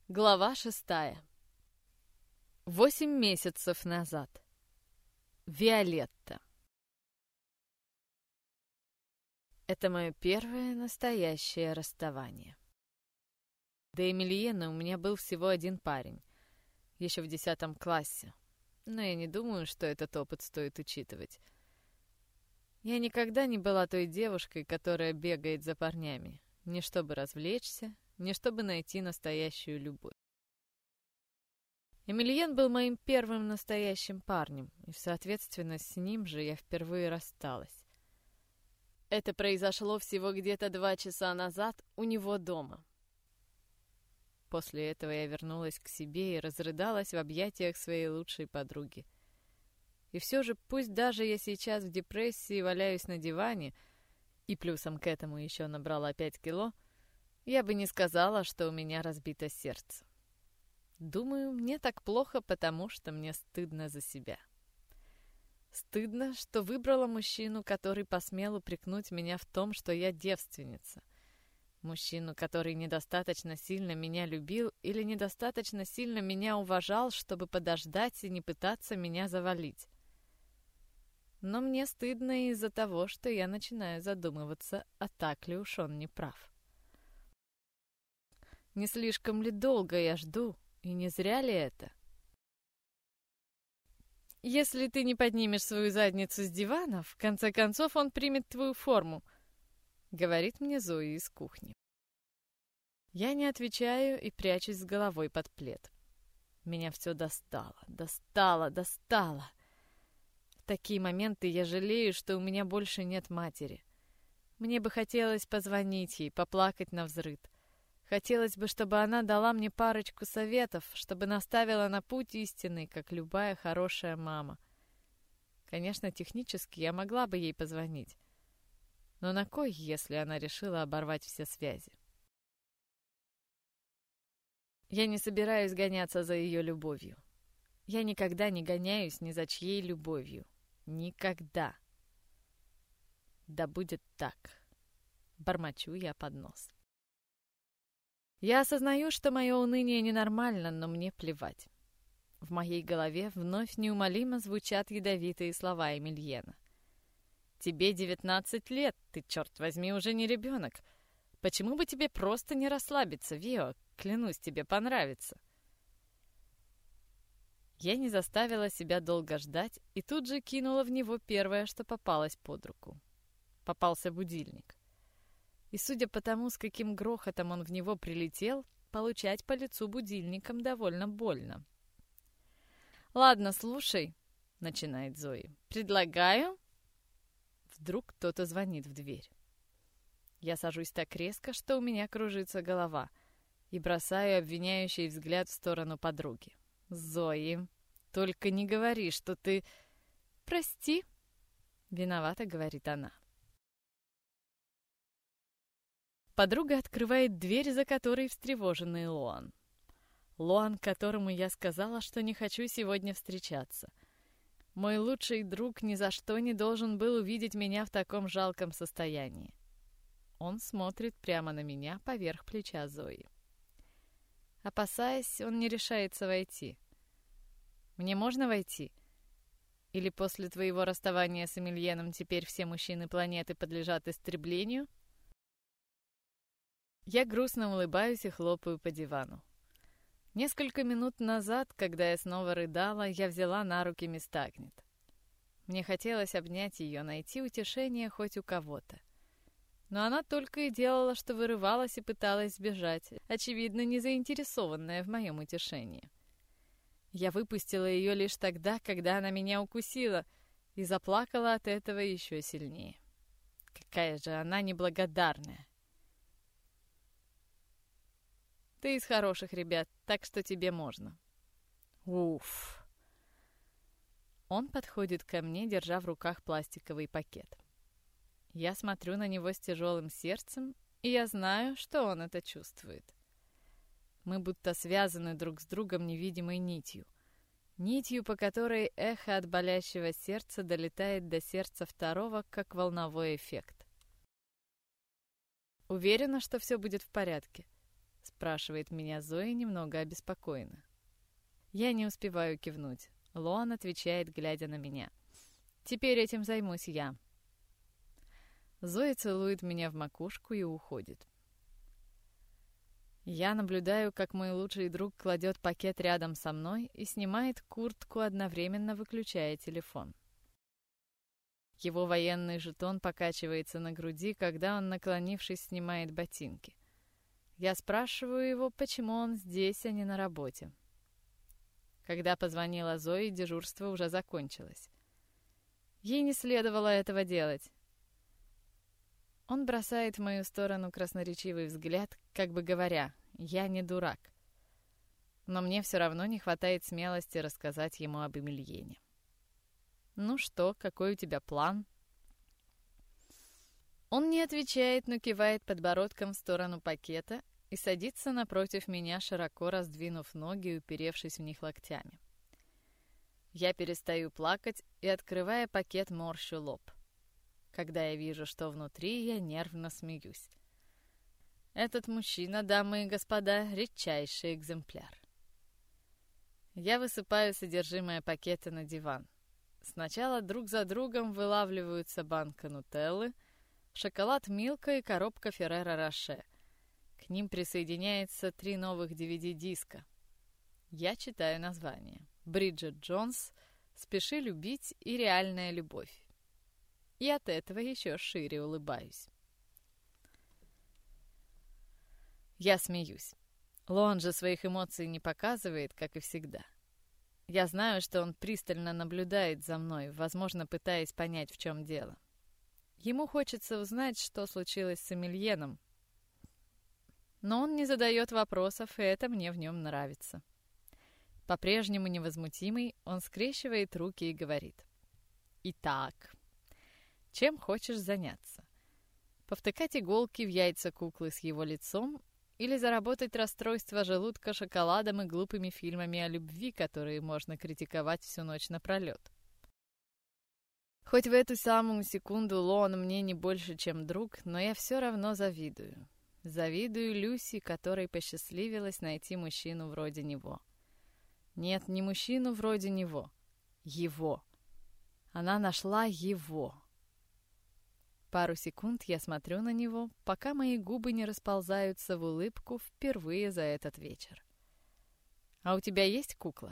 Глава 6. 8 месяцев назад. Виолетта. Это мое первое настоящее расставание. До Эмильена у меня был всего один парень, еще в 10 классе, но я не думаю, что этот опыт стоит учитывать. Я никогда не была той девушкой, которая бегает за парнями, не чтобы развлечься, не чтобы найти настоящую любовь. Эмильен был моим первым настоящим парнем, и, соответственно, с ним же я впервые рассталась. Это произошло всего где-то 2 часа назад у него дома. После этого я вернулась к себе и разрыдалась в объятиях своей лучшей подруги. И все же, пусть даже я сейчас в депрессии валяюсь на диване, и плюсом к этому еще набрала 5 кило, я бы не сказала, что у меня разбито сердце. Думаю, мне так плохо, потому что мне стыдно за себя. Стыдно, что выбрала мужчину, который посмел упрекнуть меня в том, что я девственница. Мужчину, который недостаточно сильно меня любил или недостаточно сильно меня уважал, чтобы подождать и не пытаться меня завалить. Но мне стыдно и из-за того, что я начинаю задумываться, а так ли уж он не прав. Не слишком ли долго я жду, и не зря ли это? Если ты не поднимешь свою задницу с дивана, в конце концов он примет твою форму, говорит мне Зои из кухни. Я не отвечаю и прячусь с головой под плед. Меня все достало. В такие моменты я жалею, что у меня больше нет матери. Мне бы хотелось позвонить ей, поплакать навзрыд. Хотелось бы, чтобы она дала мне парочку советов, чтобы наставила на путь истинный, как любая хорошая мама. Конечно, технически я могла бы ей позвонить. Но на кой, если она решила оборвать все связи? Я не собираюсь гоняться за ее любовью. Я никогда не гоняюсь ни за чьей любовью. Никогда. Да будет так. Бормочу я под нос. Я осознаю, что мое уныние ненормально, но мне плевать. В моей голове вновь неумолимо звучат ядовитые слова Эмильена. «Тебе 19 лет, ты, черт возьми, уже не ребенок. Почему бы тебе просто не расслабиться, Вио? Клянусь, тебе понравится». Я не заставила себя долго ждать и тут же кинула в него первое, что попалось под руку. Попался будильник. И судя по тому, с каким грохотом он в него прилетел, получать по лицу будильником довольно больно. «Ладно, слушай», — начинает Зои. «Предлагаю...» Вдруг кто-то звонит в дверь. Я сажусь так резко, что у меня кружится голова, и бросаю обвиняющий взгляд в сторону подруги. «Зои, только не говори, что ты...» «Прости», — виновата, говорит она. Подруга открывает дверь, за которой встревоженный Лоан. Лоан, которому я сказала, что не хочу сегодня встречаться. Мой лучший друг ни за что не должен был увидеть меня в таком жалком состоянии. Он смотрит прямо на меня поверх плеча Зои. Опасаясь, он не решается войти. «Мне можно войти? Или после твоего расставания с Эмильеном теперь все мужчины планеты подлежат истреблению?» Я грустно улыбаюсь и хлопаю по дивану. Несколько минут назад, когда я снова рыдала, я взяла на руки мисс Тагнет. Мне хотелось обнять ее, найти утешение хоть у кого-то. Но она только и делала, что вырывалась и пыталась сбежать, очевидно, не заинтересованная в моем утешении. Я выпустила ее лишь тогда, когда она меня укусила, и заплакала от этого еще сильнее. Какая же она неблагодарная! Ты из хороших ребят, так что тебе можно. Уф. Он подходит ко мне, держа в руках пластиковый пакет. Я смотрю на него с тяжелым сердцем, и я знаю, что он это чувствует. Мы будто связаны друг с другом невидимой нитью. Нитью, по которой эхо от болящего сердца долетает до сердца второго, как волновой эффект. Уверена, что все будет в порядке. спрашивает меня Зоя немного обеспокоенно. Я не успеваю кивнуть. Лоан отвечает, глядя на меня. «Теперь этим займусь я». Зоя целует меня в макушку и уходит. Я наблюдаю, как мой лучший друг кладет пакет рядом со мной и снимает куртку, одновременно выключая телефон. Его военный жетон покачивается на груди, когда он, наклонившись, снимает ботинки. Я спрашиваю его, почему он здесь, а не на работе. Когда позвонила Зои, дежурство уже закончилось. Ей не следовало этого делать. Он бросает в мою сторону красноречивый взгляд, как бы говоря, «Я не дурак». Но мне все равно не хватает смелости рассказать ему об Эмильене. «Ну что, какой у тебя план?» Он не отвечает, но кивает подбородком в сторону пакета и садится напротив меня, широко раздвинув ноги и уперевшись в них локтями. Я перестаю плакать и, открывая пакет, морщу лоб. Когда я вижу, что внутри, я нервно смеюсь. Этот мужчина, дамы и господа, редчайший экземпляр. Я высыпаю содержимое пакета на диван. Сначала друг за другом вылавливаются банка нутеллы, шоколад Милка и коробка Ферреро Роше. К ним присоединяется 3 новых DVD-диска. Я читаю названия: «Бриджит Джонс», «Спеши любить» и «Реальная любовь». И от этого еще шире улыбаюсь. Я смеюсь. Лоан же своих эмоций не показывает, как и всегда. Я знаю, что он пристально наблюдает за мной, возможно, пытаясь понять, в чем дело. Ему хочется узнать, что случилось с Эмильеном. Но он не задает вопросов, и это мне в нем нравится. По-прежнему невозмутимый, он скрещивает руки и говорит: «Итак, чем хочешь заняться? Повтыкать иголки в яйца куклы с его лицом или заработать расстройство желудка шоколадом и глупыми фильмами о любви, которые можно критиковать всю ночь напролет?» Хоть в эту самую секунду Лоан мне не больше, чем друг, но я все равно завидую. Завидую Люси, которой посчастливилось найти мужчину вроде него. Нет, не мужчину вроде него. Его. Она нашла его. Пару секунд я смотрю на него, пока мои губы не расползаются в улыбку впервые за этот вечер. «А у тебя есть кукла?»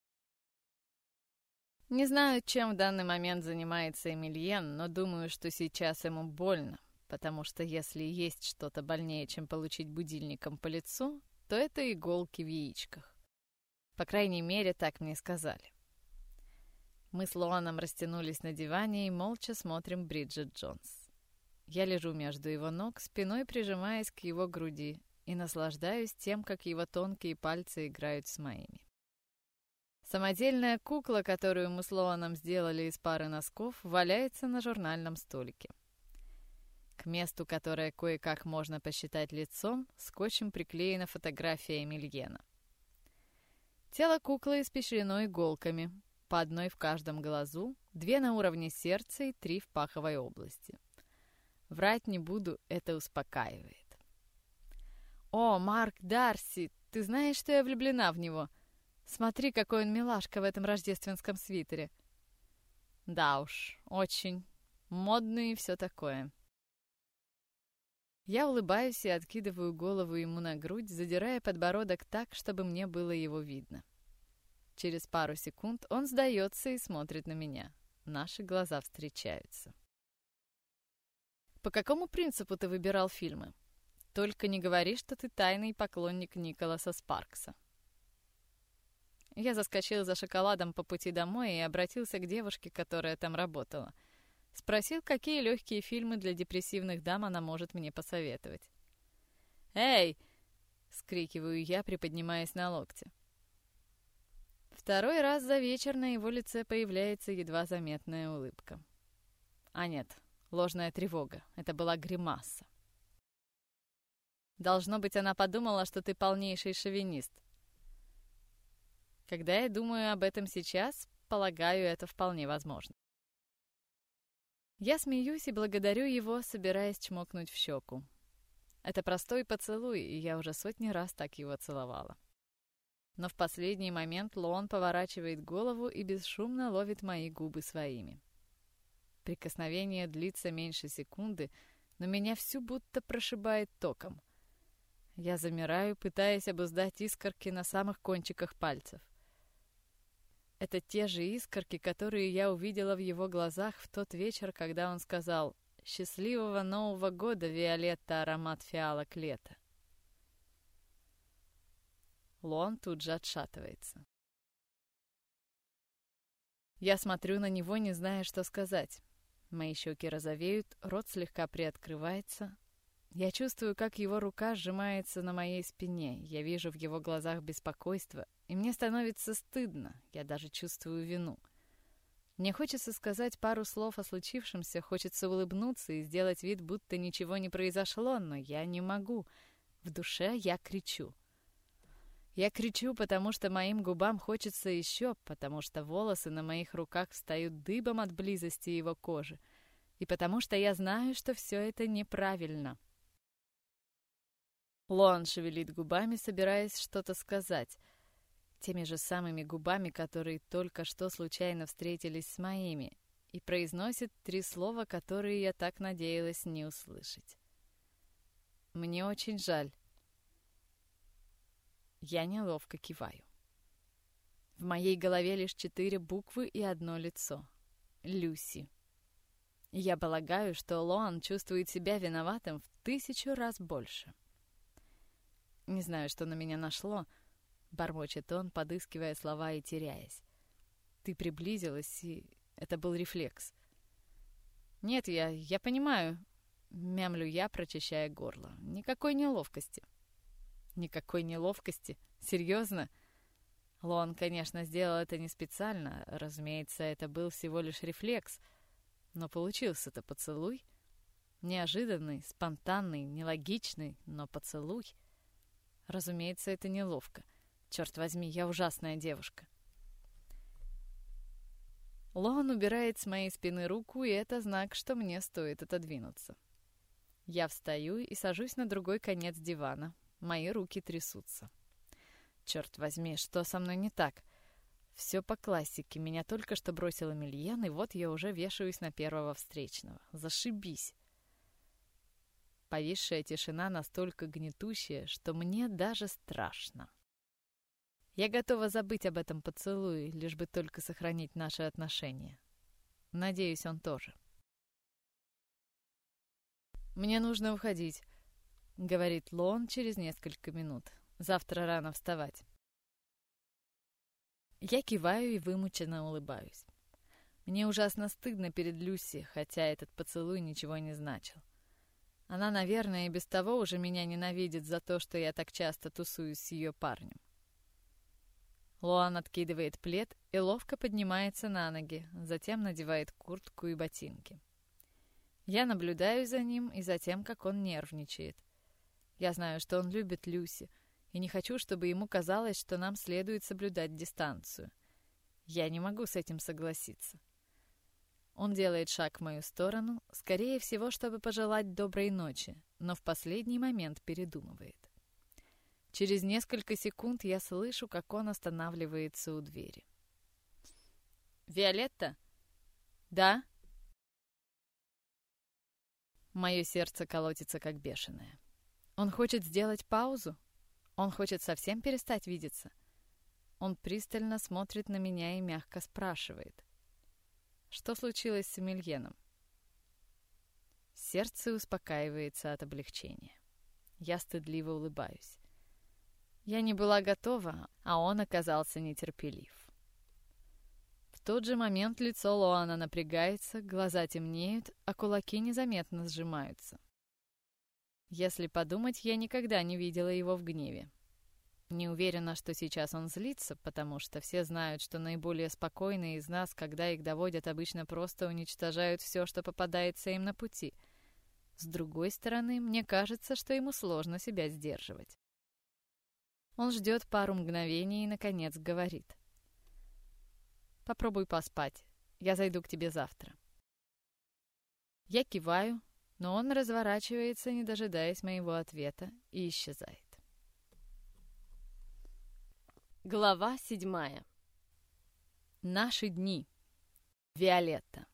Не знаю, чем в данный момент занимается Эмильен, но думаю, что сейчас ему больно, потому что если есть что-то больнее, чем получить будильником по лицу, то это иголки в яичках. По крайней мере, так мне сказали. Мы с Лоаном растянулись на диване и молча смотрим Бриджит Джонс. Я лежу между его ног, спиной прижимаясь к его груди, и наслаждаюсь тем, как его тонкие пальцы играют с моими. Самодельная кукла, которую мы с Лоаном сделали из пары носков, валяется на журнальном столике. К месту, которое кое-как можно посчитать лицом, скотчем приклеена фотография Эмильена. Тело куклы испещрено иголками, по одной в каждом глазу, 2 на уровне сердца и 3 в паховой области. Врать не буду, это успокаивает. «О, Марк Дарси, ты знаешь, что я влюблена в него? Смотри, какой он милашка в этом рождественском свитере». «Да уж, очень. Модный и все такое». Я улыбаюсь и откидываю голову ему на грудь, задирая подбородок так, чтобы мне было его видно. Через пару секунд он сдается и смотрит на меня. Наши глаза встречаются. «По какому принципу ты выбирал фильмы? Только не говори, что ты тайный поклонник Николаса Спаркса». Я заскочил за шоколадом по пути домой и обратился к девушке, которая там работала. Спросил, какие легкие фильмы для депрессивных дам она может мне посоветовать. «Эй!» — вскрикиваю я, приподнимаясь на локте. Второй раз за вечер на его лице появляется едва заметная улыбка. А нет, ложная тревога. Это была гримаса. Должно быть, она подумала, что ты полнейший шовинист. Когда я думаю об этом сейчас, полагаю, это вполне возможно. Я смеюсь и благодарю его, собираясь чмокнуть в щеку. Это простой поцелуй, и я уже сотни раз так его целовала. Но в последний момент Лоан поворачивает голову и бесшумно ловит мои губы своими. Прикосновение длится меньше секунды, но меня всю будто прошибает током. Я замираю, пытаясь обуздать искорки на самых кончиках пальцев. Это те же искорки, которые я увидела в его глазах в тот вечер, когда он сказал «Счастливого Нового года, Виолетта, аромат фиалок лета». Лоан тут же отшатывается. Я смотрю на него, не зная, что сказать. Мои щеки розовеют, рот слегка приоткрывается. Я чувствую, как его рука сжимается на моей спине. Я вижу в его глазах беспокойство, и мне становится стыдно. Я даже чувствую вину. Мне хочется сказать пару слов о случившемся, хочется улыбнуться и сделать вид, будто ничего не произошло, но я не могу. В душе я кричу. Я кричу, потому что моим губам хочется еще, потому что волосы на моих руках встают дыбом от близости его кожи, и потому что я знаю, что все это неправильно. Лоан шевелит губами, собираясь что-то сказать, теми же самыми губами, которые только что случайно встретились с моими, и произносит 3 слова, которые я так надеялась не услышать. «Мне очень жаль». Я неловко киваю. В моей голове лишь 4 буквы и одно лицо. Люси. Я полагаю, что Лоан чувствует себя виноватым в 1000 раз больше. Не знаю, что на меня нашло, бормочет он, подыскивая слова и теряясь. Ты приблизилась, и это был рефлекс. Нет, я понимаю, мямлю я, прочищая горло. Никакой неловкости. Никакой неловкости? Серьезно? Лоан, конечно, сделал это не специально. Разумеется, это был всего лишь рефлекс. Но получился-то поцелуй. Неожиданный, спонтанный, нелогичный, но поцелуй. Разумеется, это неловко. Черт возьми, я ужасная девушка. Лоан убирает с моей спины руку, и это знак, что мне стоит отодвинуться. Я встаю и сажусь на другой конец дивана. Мои руки трясутся. Черт возьми, что со мной не так? Все по классике. Меня только что бросил Эмильен, и вот я уже вешаюсь на первого встречного. Зашибись. Повисшая тишина настолько гнетущая, что мне даже страшно. Я готова забыть об этом поцелуе, лишь бы только сохранить наши отношения. Надеюсь, он тоже. «Мне нужно уходить», — говорит Лоан через несколько минут. «Завтра рано вставать». Я киваю и вымученно улыбаюсь. Мне ужасно стыдно перед Люси, хотя этот поцелуй ничего не значил. Она, наверное, и без того уже меня ненавидит за то, что я так часто тусуюсь с ее парнем. Лоан откидывает плед и ловко поднимается на ноги, затем надевает куртку и ботинки. Я наблюдаю за ним и за тем, как он нервничает. Я знаю, что он любит Люси, и не хочу, чтобы ему казалось, что нам следует соблюдать дистанцию. Я не могу с этим согласиться. Он делает шаг в мою сторону, скорее всего, чтобы пожелать доброй ночи, но в последний момент передумывает. Через несколько секунд я слышу, как он останавливается у двери. «Виолетта?» «Да?» Мое сердце колотится, как бешеное. Он хочет сделать паузу? Он хочет совсем перестать видеться? Он пристально смотрит на меня и мягко спрашивает. Что случилось с Эмильеном? Сердце успокаивается от облегчения. Я стыдливо улыбаюсь. Я не была готова, а он оказался нетерпелив. В тот же момент лицо Лоана напрягается, глаза темнеют, а кулаки незаметно сжимаются. Если подумать, я никогда не видела его в гневе. Не уверена, что сейчас он злится, потому что все знают, что наиболее спокойные из нас, когда их доводят, обычно просто уничтожают все, что попадается им на пути. С другой стороны, мне кажется, что ему сложно себя сдерживать. Он ждет пару мгновений и, наконец, говорит. «Попробуй поспать. Я зайду к тебе завтра». Я киваю, Но он разворачивается, не дожидаясь моего ответа, и исчезает. Глава 7. Наши дни. Виолетта.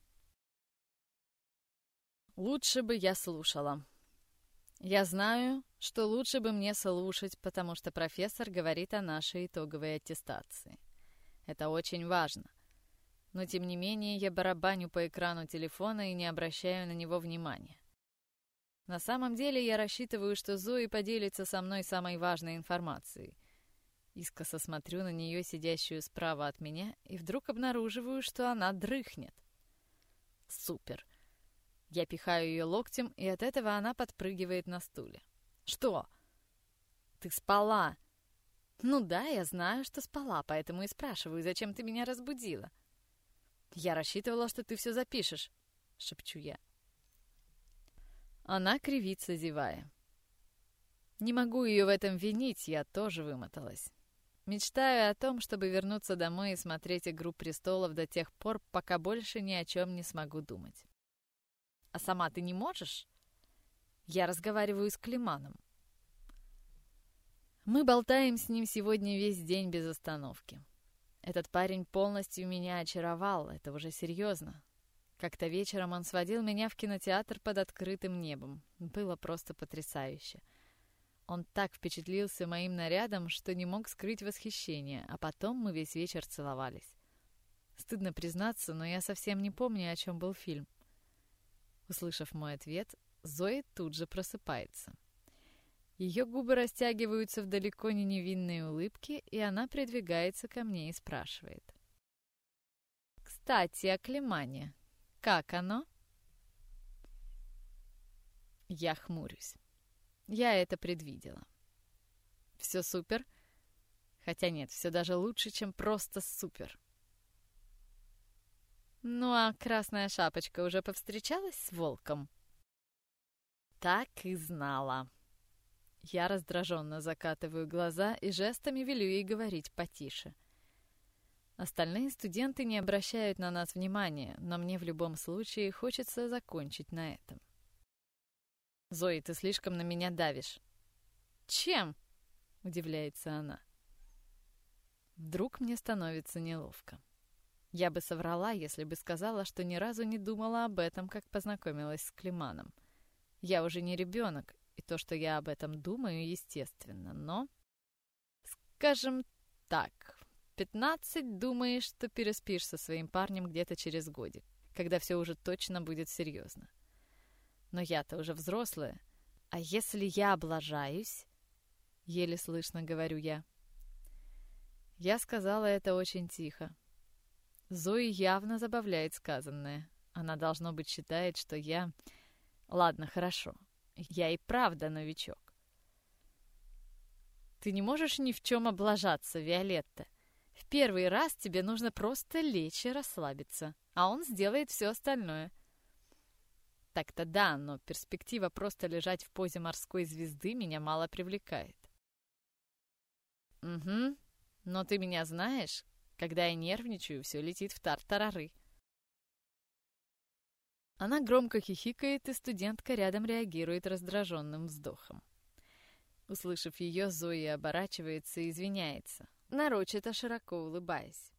Лучше бы я слушала. Я знаю, что лучше бы мне слушать, потому что профессор говорит о нашей итоговой аттестации. Это очень важно. Но тем не менее я барабаню по экрану телефона и не обращаю на него внимания. На самом деле я рассчитываю, что Зои поделится со мной самой важной информацией. Искоса смотрю на нее, сидящую справа от меня, и вдруг обнаруживаю, что она дрыхнет. Супер! Я пихаю ее локтем, и от этого она подпрыгивает на стуле. «Что? Ты спала?» «Ну да, я знаю, что спала, поэтому и спрашиваю, зачем ты меня разбудила?» «Я рассчитывала, что ты все запишешь», — шепчу я. Она кривится, зевая. Не могу ее в этом винить, я тоже вымоталась. Мечтаю о том, чтобы вернуться домой и смотреть «Игру престолов» до тех пор, пока больше ни о чем не смогу думать. А сама ты не можешь? Я разговариваю с Климаном. Мы болтаем с ним сегодня весь день без остановки. Этот парень полностью меня очаровал, это уже серьезно. Как-то вечером он сводил меня в кинотеатр под открытым небом. Было просто потрясающе. Он так впечатлился моим нарядом, что не мог скрыть восхищение, а потом мы весь вечер целовались. Стыдно признаться, но я совсем не помню, о чем был фильм. Услышав мой ответ, Зои тут же просыпается. Ее губы растягиваются в далеко не невинные улыбки, и она придвигается ко мне и спрашивает. «Кстати, о Климане. Как оно?» Я хмурюсь. Я это предвидела. Все супер? Хотя нет, все даже лучше, чем просто супер. Ну а Красная Шапочка уже повстречалась с волком? Так и знала. Я раздраженно закатываю глаза и жестами велю ей говорить потише. Остальные студенты не обращают на нас внимания, но мне в любом случае хочется закончить на этом. «Зои, ты слишком на меня давишь». «Чем?» — удивляется она. Вдруг мне становится неловко. Я бы соврала, если бы сказала, что ни разу не думала об этом, как познакомилась с Климаном. Я уже не ребенок, и то, что я об этом думаю, естественно, но... Скажем так, 15 думаешь, что переспишь со своим парнем где-то через годик, когда все уже точно будет серьезно. Но я-то уже взрослая. А если я облажаюсь? Еле слышно говорю я. Я сказала это очень тихо. Зои явно забавляет сказанное. Она, должно быть, считает, что я... Ладно, хорошо. Я и правда новичок. Ты не можешь ни в чем облажаться, Виолетта. В первый раз тебе нужно просто лечь и расслабиться, а он сделает все остальное. Так-то да, но перспектива просто лежать в позе морской звезды меня мало привлекает. Угу, но ты меня знаешь, когда я нервничаю, все летит в тартарары. Она громко хихикает, и студентка рядом реагирует раздраженным вздохом. Услышав ее, Зои оборачивается и извиняется, нарочито широко улыбаясь.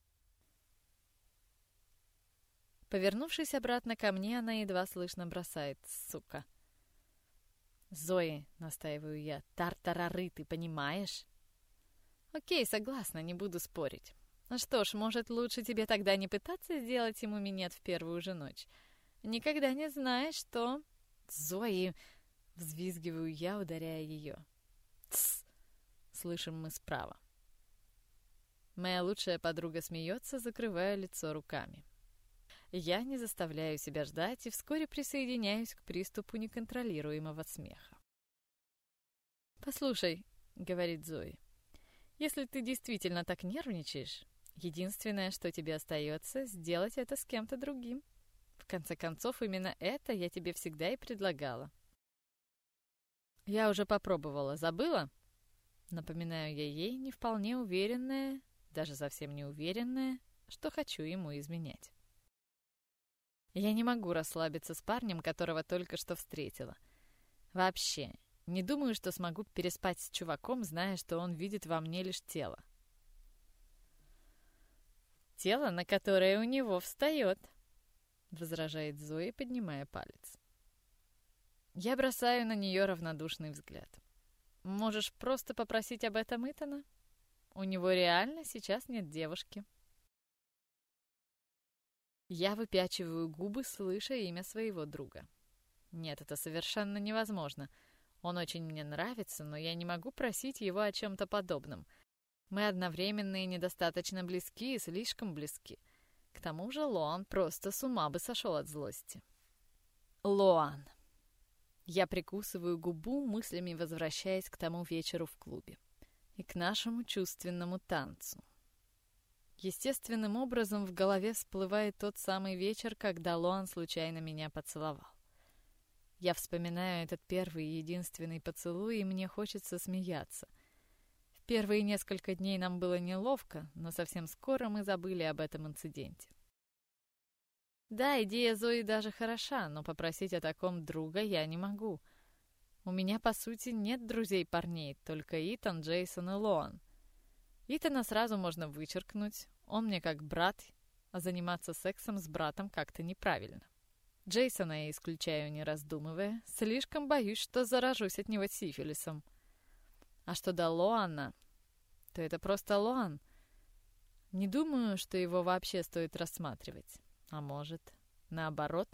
Повернувшись обратно ко мне, она едва слышно бросает: «Сука!» «Зои», — настаиваю я, — «тартарары, ты понимаешь?» «Окей, согласна, не буду спорить. Ну что ж, может, лучше тебе тогда не пытаться сделать ему минет в первую же ночь? Никогда не знаешь, что...» «Зои!» — взвизгиваю я, ударяя ее. «Тсс!» — слышим мы справа. Моя лучшая подруга смеется, закрывая лицо руками. Я не заставляю себя ждать и вскоре присоединяюсь к приступу неконтролируемого смеха. «Послушай», — говорит Зои, — «если ты действительно так нервничаешь, единственное, что тебе остается, сделать это с кем-то другим. В конце концов, именно это я тебе всегда и предлагала». «Я уже попробовала, забыла?» Напоминаю я ей, не вполне уверенная, даже совсем не уверенная, что хочу ему изменять. Я не могу расслабиться с парнем, которого только что встретила. Вообще, не думаю, что смогу переспать с чуваком, зная, что он видит во мне лишь тело. «Тело, на которое у него встает», — возражает Зои, поднимая палец. Я бросаю на нее равнодушный взгляд. «Можешь просто попросить об этом Итана? У него реально сейчас нет девушки». Я выпячиваю губы, слыша имя своего друга. Нет, это совершенно невозможно. Он очень мне нравится, но я не могу просить его о чем-то подобном. Мы одновременно и недостаточно близки, и слишком близки. К тому же Лоан просто с ума бы сошел от злости. Лоан. Я прикусываю губу, мыслями возвращаясь к тому вечеру в клубе. И к нашему чувственному танцу. Естественным образом в голове всплывает тот самый вечер, когда Лоан случайно меня поцеловал. Я вспоминаю этот первый и единственный поцелуй, и мне хочется смеяться. В первые несколько дней нам было неловко, но совсем скоро мы забыли об этом инциденте. Да, идея Зои даже хороша, но попросить о таком друга я не могу. У меня, по сути, нет друзей-парней, только Итан, Джейсон и Лоан. Итана сразу можно вычеркнуть, он мне как брат, а заниматься сексом с братом как-то неправильно. Джейсона я исключаю, не раздумывая, слишком боюсь, что заражусь от него сифилисом. А что до Лоана, то это просто Лоан. Не думаю, что его вообще стоит рассматривать. А может, наоборот?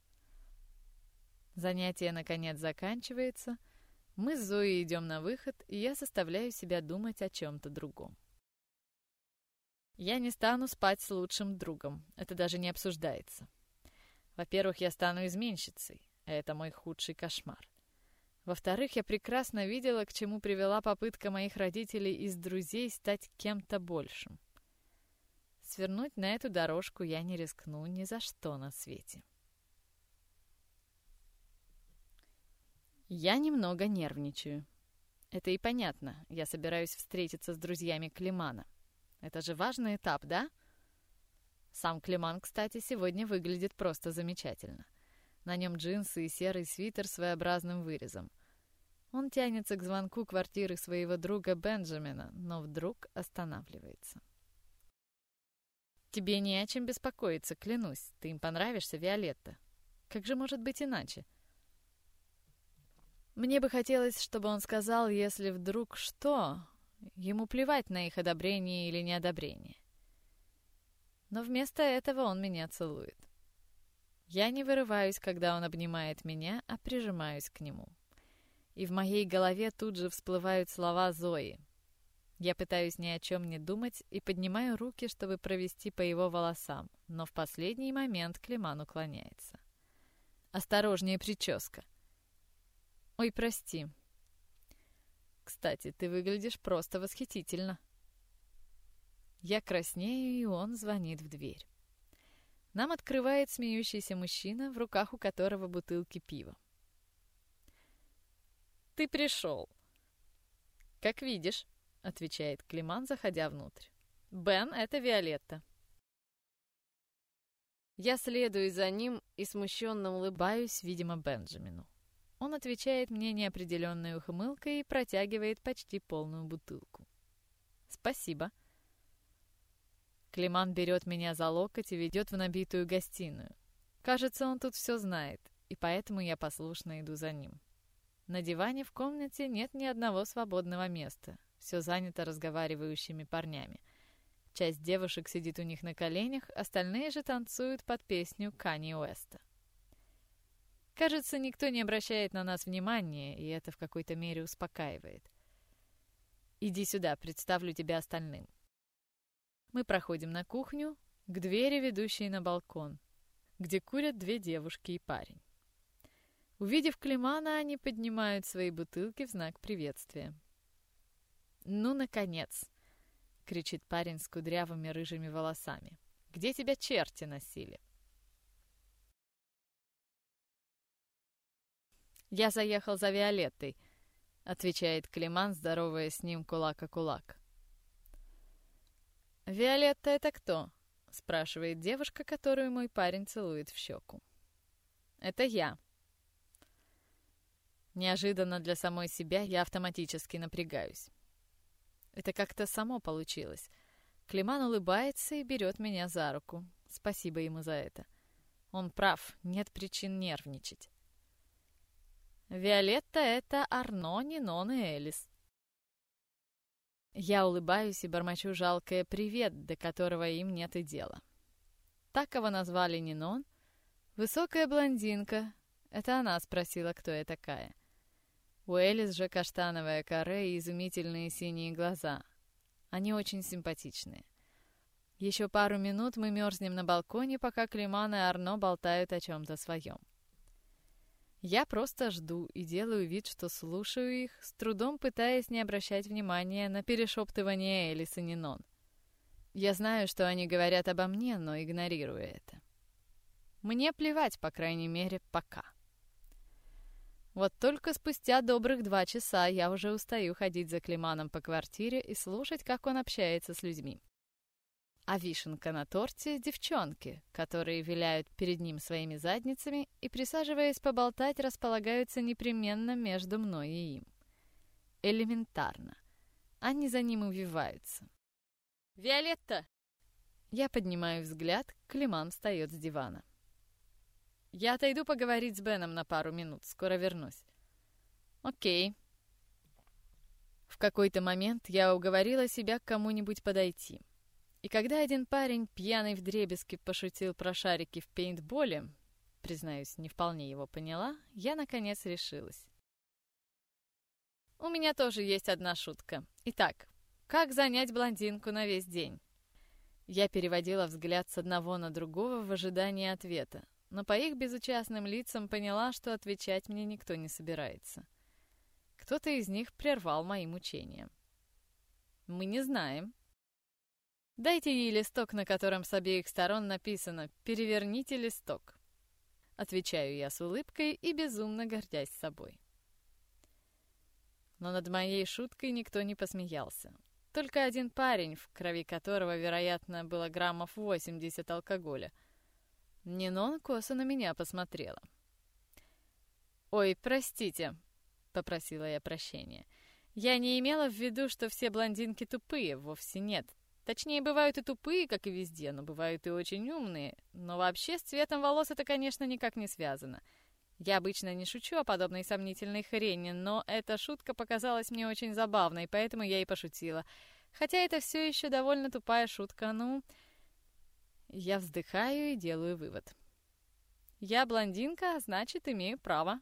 Занятие, наконец, заканчивается. Мы с Зоей идем на выход, и я заставляю себя думать о чем-то другом. Я не стану спать с лучшим другом. Это даже не обсуждается. Во-первых, я стану изменщицей, а это мой худший кошмар. Во-вторых, я прекрасно видела, к чему привела попытка моих родителей из друзей стать кем-то большим. Свернуть на эту дорожку я не рискну ни за что на свете. Я немного нервничаю. Это и понятно, я собираюсь встретиться с друзьями Климана. Это же важный этап, да? Сам Климан, кстати, сегодня выглядит просто замечательно. На нем джинсы и серый свитер с своеобразным вырезом. Он тянется к звонку квартиры своего друга Бенджамина, но вдруг останавливается. «Тебе не о чем беспокоиться, клянусь. Ты им понравишься, Виолетта. Как же может быть иначе?» Мне бы хотелось, чтобы он сказал, если вдруг что, ему плевать на их одобрение или неодобрение. Но вместо этого он меня целует. Я не вырываюсь, когда он обнимает меня, а прижимаюсь к нему. И в моей голове тут же всплывают слова Зои. Я пытаюсь ни о чем не думать и поднимаю руки, чтобы провести по его волосам, но в последний момент Климан уклоняется. «Осторожнее, прическа!» «Ой, прости. Кстати, ты выглядишь просто восхитительно». Я краснею, и он звонит в дверь. Нам открывает смеющийся мужчина, в руках у которого бутылки пива. «Ты пришел!» «Как видишь», — отвечает Климан, заходя внутрь. «Бен, это Виолетта». Я следую за ним и смущенно улыбаюсь, видимо, Бенджамину. Он отвечает мне неопределенной ухмылкой и протягивает почти полную бутылку. «Спасибо». Климан берет меня за локоть и ведет в набитую гостиную. Кажется, он тут все знает, и поэтому я послушно иду за ним. На диване в комнате нет ни одного свободного места. Все занято разговаривающими парнями. Часть девушек сидит у них на коленях, остальные же танцуют под песню Канье Уэста. Кажется, никто не обращает на нас внимания, и это в какой-то мере успокаивает. «Иди сюда, представлю тебя остальным». Мы проходим на кухню, к двери, ведущей на балкон, где курят две девушки и парень. Увидев Климана, они поднимают свои бутылки в знак приветствия. «Ну, наконец!» — кричит парень с кудрявыми рыжими волосами. «Где тебя черти носили?» «Я заехал за Виолеттой», — отвечает Климан, здороваясь с ним кулак о кулак. «Виолетта — это кто?» — спрашивает девушка, которую мой парень целует в щеку. «Это я». Неожиданно для самой себя я автоматически напрягаюсь. Это как-то само получилось. Климан улыбается и берет меня за руку. Спасибо ему за это. Он прав, нет причин нервничать. Виолетта — это Арно, Нинон и Элис. Я улыбаюсь и бормочу жалкое «привет», до которого им нет и дела. Так его назвали Нинон. Высокая блондинка. Это она спросила, кто я такая. У Элис же каштановое каре и изумительные синие глаза. Они очень симпатичные. Еще пару минут мы мерзнем на балконе, пока Климан и Арно болтают о чем-то своем. Я просто жду и делаю вид, что слушаю их, с трудом пытаясь не обращать внимания на перешептывание Элис и Нинон. Я знаю, что они говорят обо мне, но игнорирую это. Мне плевать, по крайней мере, пока. Вот только спустя добрых 2 часа я уже устаю ходить за Климаном по квартире и слушать, как он общается с людьми. А вишенка на торте — девчонки, которые виляют перед ним своими задницами и, присаживаясь поболтать, располагаются непременно между мной и им. Элементарно. Они за ним увиваются. «Виолетта!» Я поднимаю взгляд, Климан встает с дивана. «Я отойду поговорить с Беном на пару минут, скоро вернусь». «Окей». В какой-то момент я уговорила себя к кому-нибудь подойти. И когда один парень, пьяный вдребезги, пошутил про шарики в пейнтболе, признаюсь, не вполне его поняла, я, наконец, решилась. У меня тоже есть одна шутка. Итак, как занять блондинку на весь день? Я переводила взгляд с одного на другого в ожидании ответа, но по их безучастным лицам поняла, что отвечать мне никто не собирается. Кто-то из них прервал мои мучения. Мы не знаем. «Дайте ей листок, на котором с обеих сторон написано «Переверните листок». Отвечаю я с улыбкой и безумно гордясь собой. Но над моей шуткой никто не посмеялся. Только один парень, в крови которого, вероятно, было граммов 80 алкоголя. Нинон косо на меня посмотрела. «Ой, простите», — попросила я прощения. «Я не имела в виду, что все блондинки тупые, вовсе нет. Точнее, бывают и тупые, как и везде, но бывают и очень умные. Но вообще с цветом волос это, конечно, никак не связано. Я обычно не шучу о подобной сомнительной хрени, но эта шутка показалась мне очень забавной, поэтому я и пошутила. Хотя это все еще довольно тупая шутка, ну... Я вздыхаю и делаю вывод. Я блондинка, значит, имею право.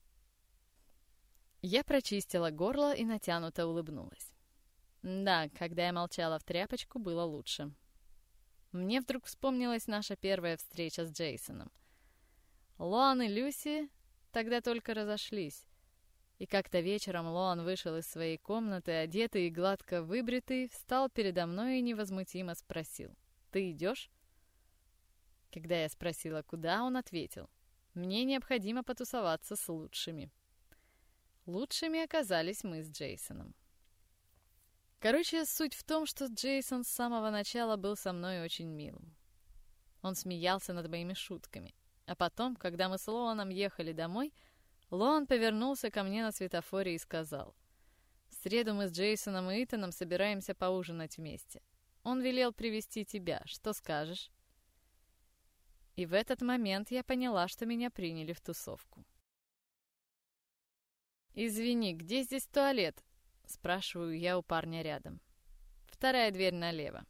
Я прочистила горло и натянуто улыбнулась. Да, когда я молчала в тряпочку, было лучше. Мне вдруг вспомнилась наша первая встреча с Джейсоном. Лоан и Люси тогда только разошлись. И как-то вечером Лоан вышел из своей комнаты, одетый и гладко выбритый, встал передо мной и невозмутимо спросил: «Ты идешь?» Когда я спросила, куда, он ответил: «Мне необходимо потусоваться с лучшими». Лучшими оказались мы с Джейсоном. Короче, суть в том, что Джейсон с самого начала был со мной очень милым. Он смеялся над моими шутками. А потом, когда мы с Лоаном ехали домой, Лоан повернулся ко мне на светофоре и сказал: «В среду мы с Джейсоном и Итаном собираемся поужинать вместе. Он велел привезти тебя. Что скажешь?» И в этот момент я поняла, что меня приняли в тусовку. «Извини, где здесь туалет?» — спрашиваю я у парня рядом. «Вторая дверь налево».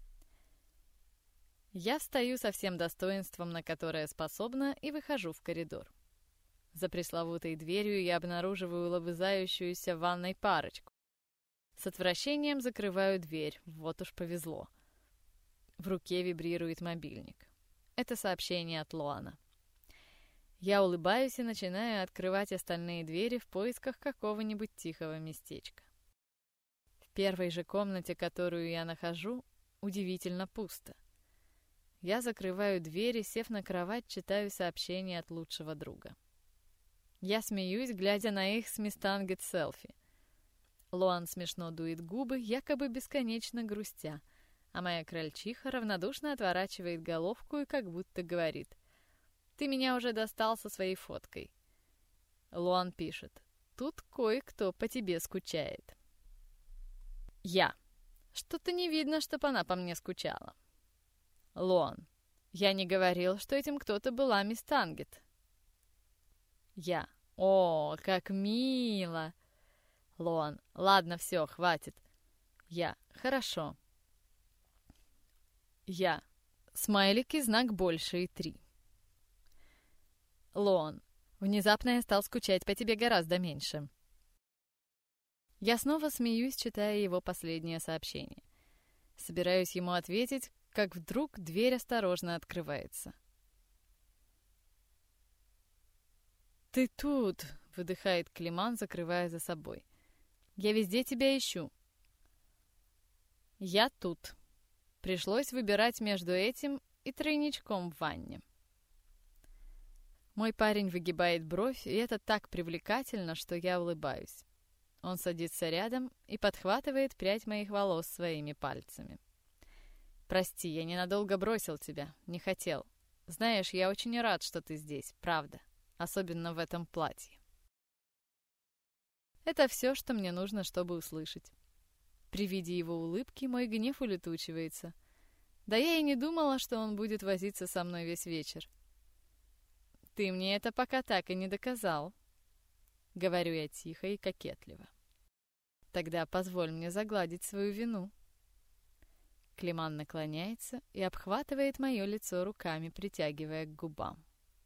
Я встаю со всем достоинством, на которое способна, и выхожу в коридор. За пресловутой дверью я обнаруживаю лобызающуюся в ванной парочку. С отвращением закрываю дверь, вот уж повезло. В руке вибрирует мобильник. Это сообщение от Лоана. Я улыбаюсь и начинаю открывать остальные двери в поисках какого-нибудь тихого местечка. В первой же комнате, которую я нахожу, удивительно пусто. Я закрываю дверь и, сев на кровать, читаю сообщение от лучшего друга. Я смеюсь, глядя на их с мистангет селфи. Лоан смешно дует губы, якобы бесконечно грустя, А моя крольчиха равнодушно отворачивает головку и как будто говорит: «Ты меня уже достал со своей фоткой». Луан пишет: «Тут кое-кто по тебе скучает». Я. Что-то не видно, чтоб она по мне скучала. Луан. Я не говорил, что этим кто-то была мисс Тангет. Я. О, как мило. Луан. Ладно, все, хватит. Я. Хорошо. Я. Смайлики, знак больше и 3. Луан. Внезапно я стал скучать по тебе гораздо меньше. Я снова смеюсь, читая его последнее сообщение. Собираюсь ему ответить, как вдруг дверь осторожно открывается. «Ты тут!» — выдыхает Климан, закрывая за собой. «Я везде тебя ищу». «Я тут». Пришлось выбирать между этим и тройничком в ванне. Мой парень выгибает бровь, и это так привлекательно, что я улыбаюсь. Он садится рядом и подхватывает прядь моих волос своими пальцами. «Прости, я ненадолго бросил тебя, не хотел. Знаешь, я очень рад, что ты здесь, правда, особенно в этом платье». Это все, что мне нужно, чтобы услышать. При виде его улыбки мой гнев улетучивается. Да я и не думала, что он будет возиться со мной весь вечер. «Ты мне это пока так и не доказал», — говорю я тихо и кокетливо. «Тогда позволь мне загладить свою вину». Климан наклоняется и обхватывает мое лицо руками, притягивая к губам.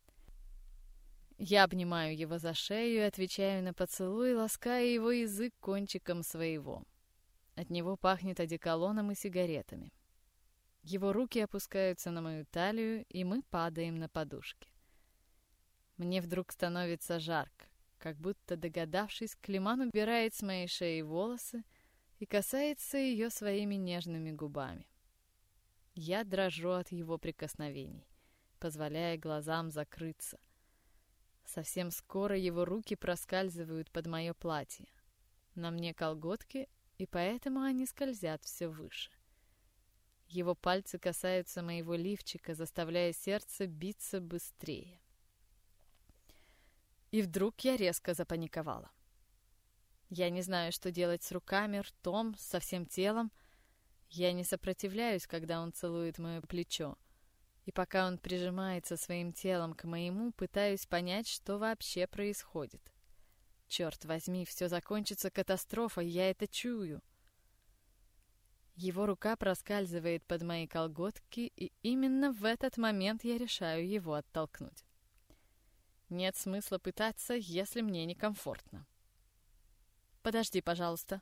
Я обнимаю его за шею и отвечаю на поцелуй, лаская его язык кончиком своего. От него пахнет одеколоном и сигаретами. Его руки опускаются на мою талию, и мы падаем на подушки. Мне вдруг становится жарко, как будто, догадавшись, Климан убирает с моей шеи волосы и касается ее своими нежными губами. Я дрожу от его прикосновений, позволяя глазам закрыться. Совсем скоро его руки проскальзывают под мое платье. На мне колготки, и поэтому они скользят все выше. Его пальцы касаются моего лифчика, заставляя сердце биться быстрее. И вдруг я резко запаниковала. Я не знаю, что делать с руками, ртом, со всем телом. Я не сопротивляюсь, когда он целует мое плечо. И пока он прижимается своим телом к моему, пытаюсь понять, что вообще происходит. Черт возьми, все закончится катастрофой, я это чую. Его рука проскальзывает под мои колготки, и именно в этот момент я решаю его оттолкнуть. Нет смысла пытаться, если мне некомфортно. «Подожди, пожалуйста».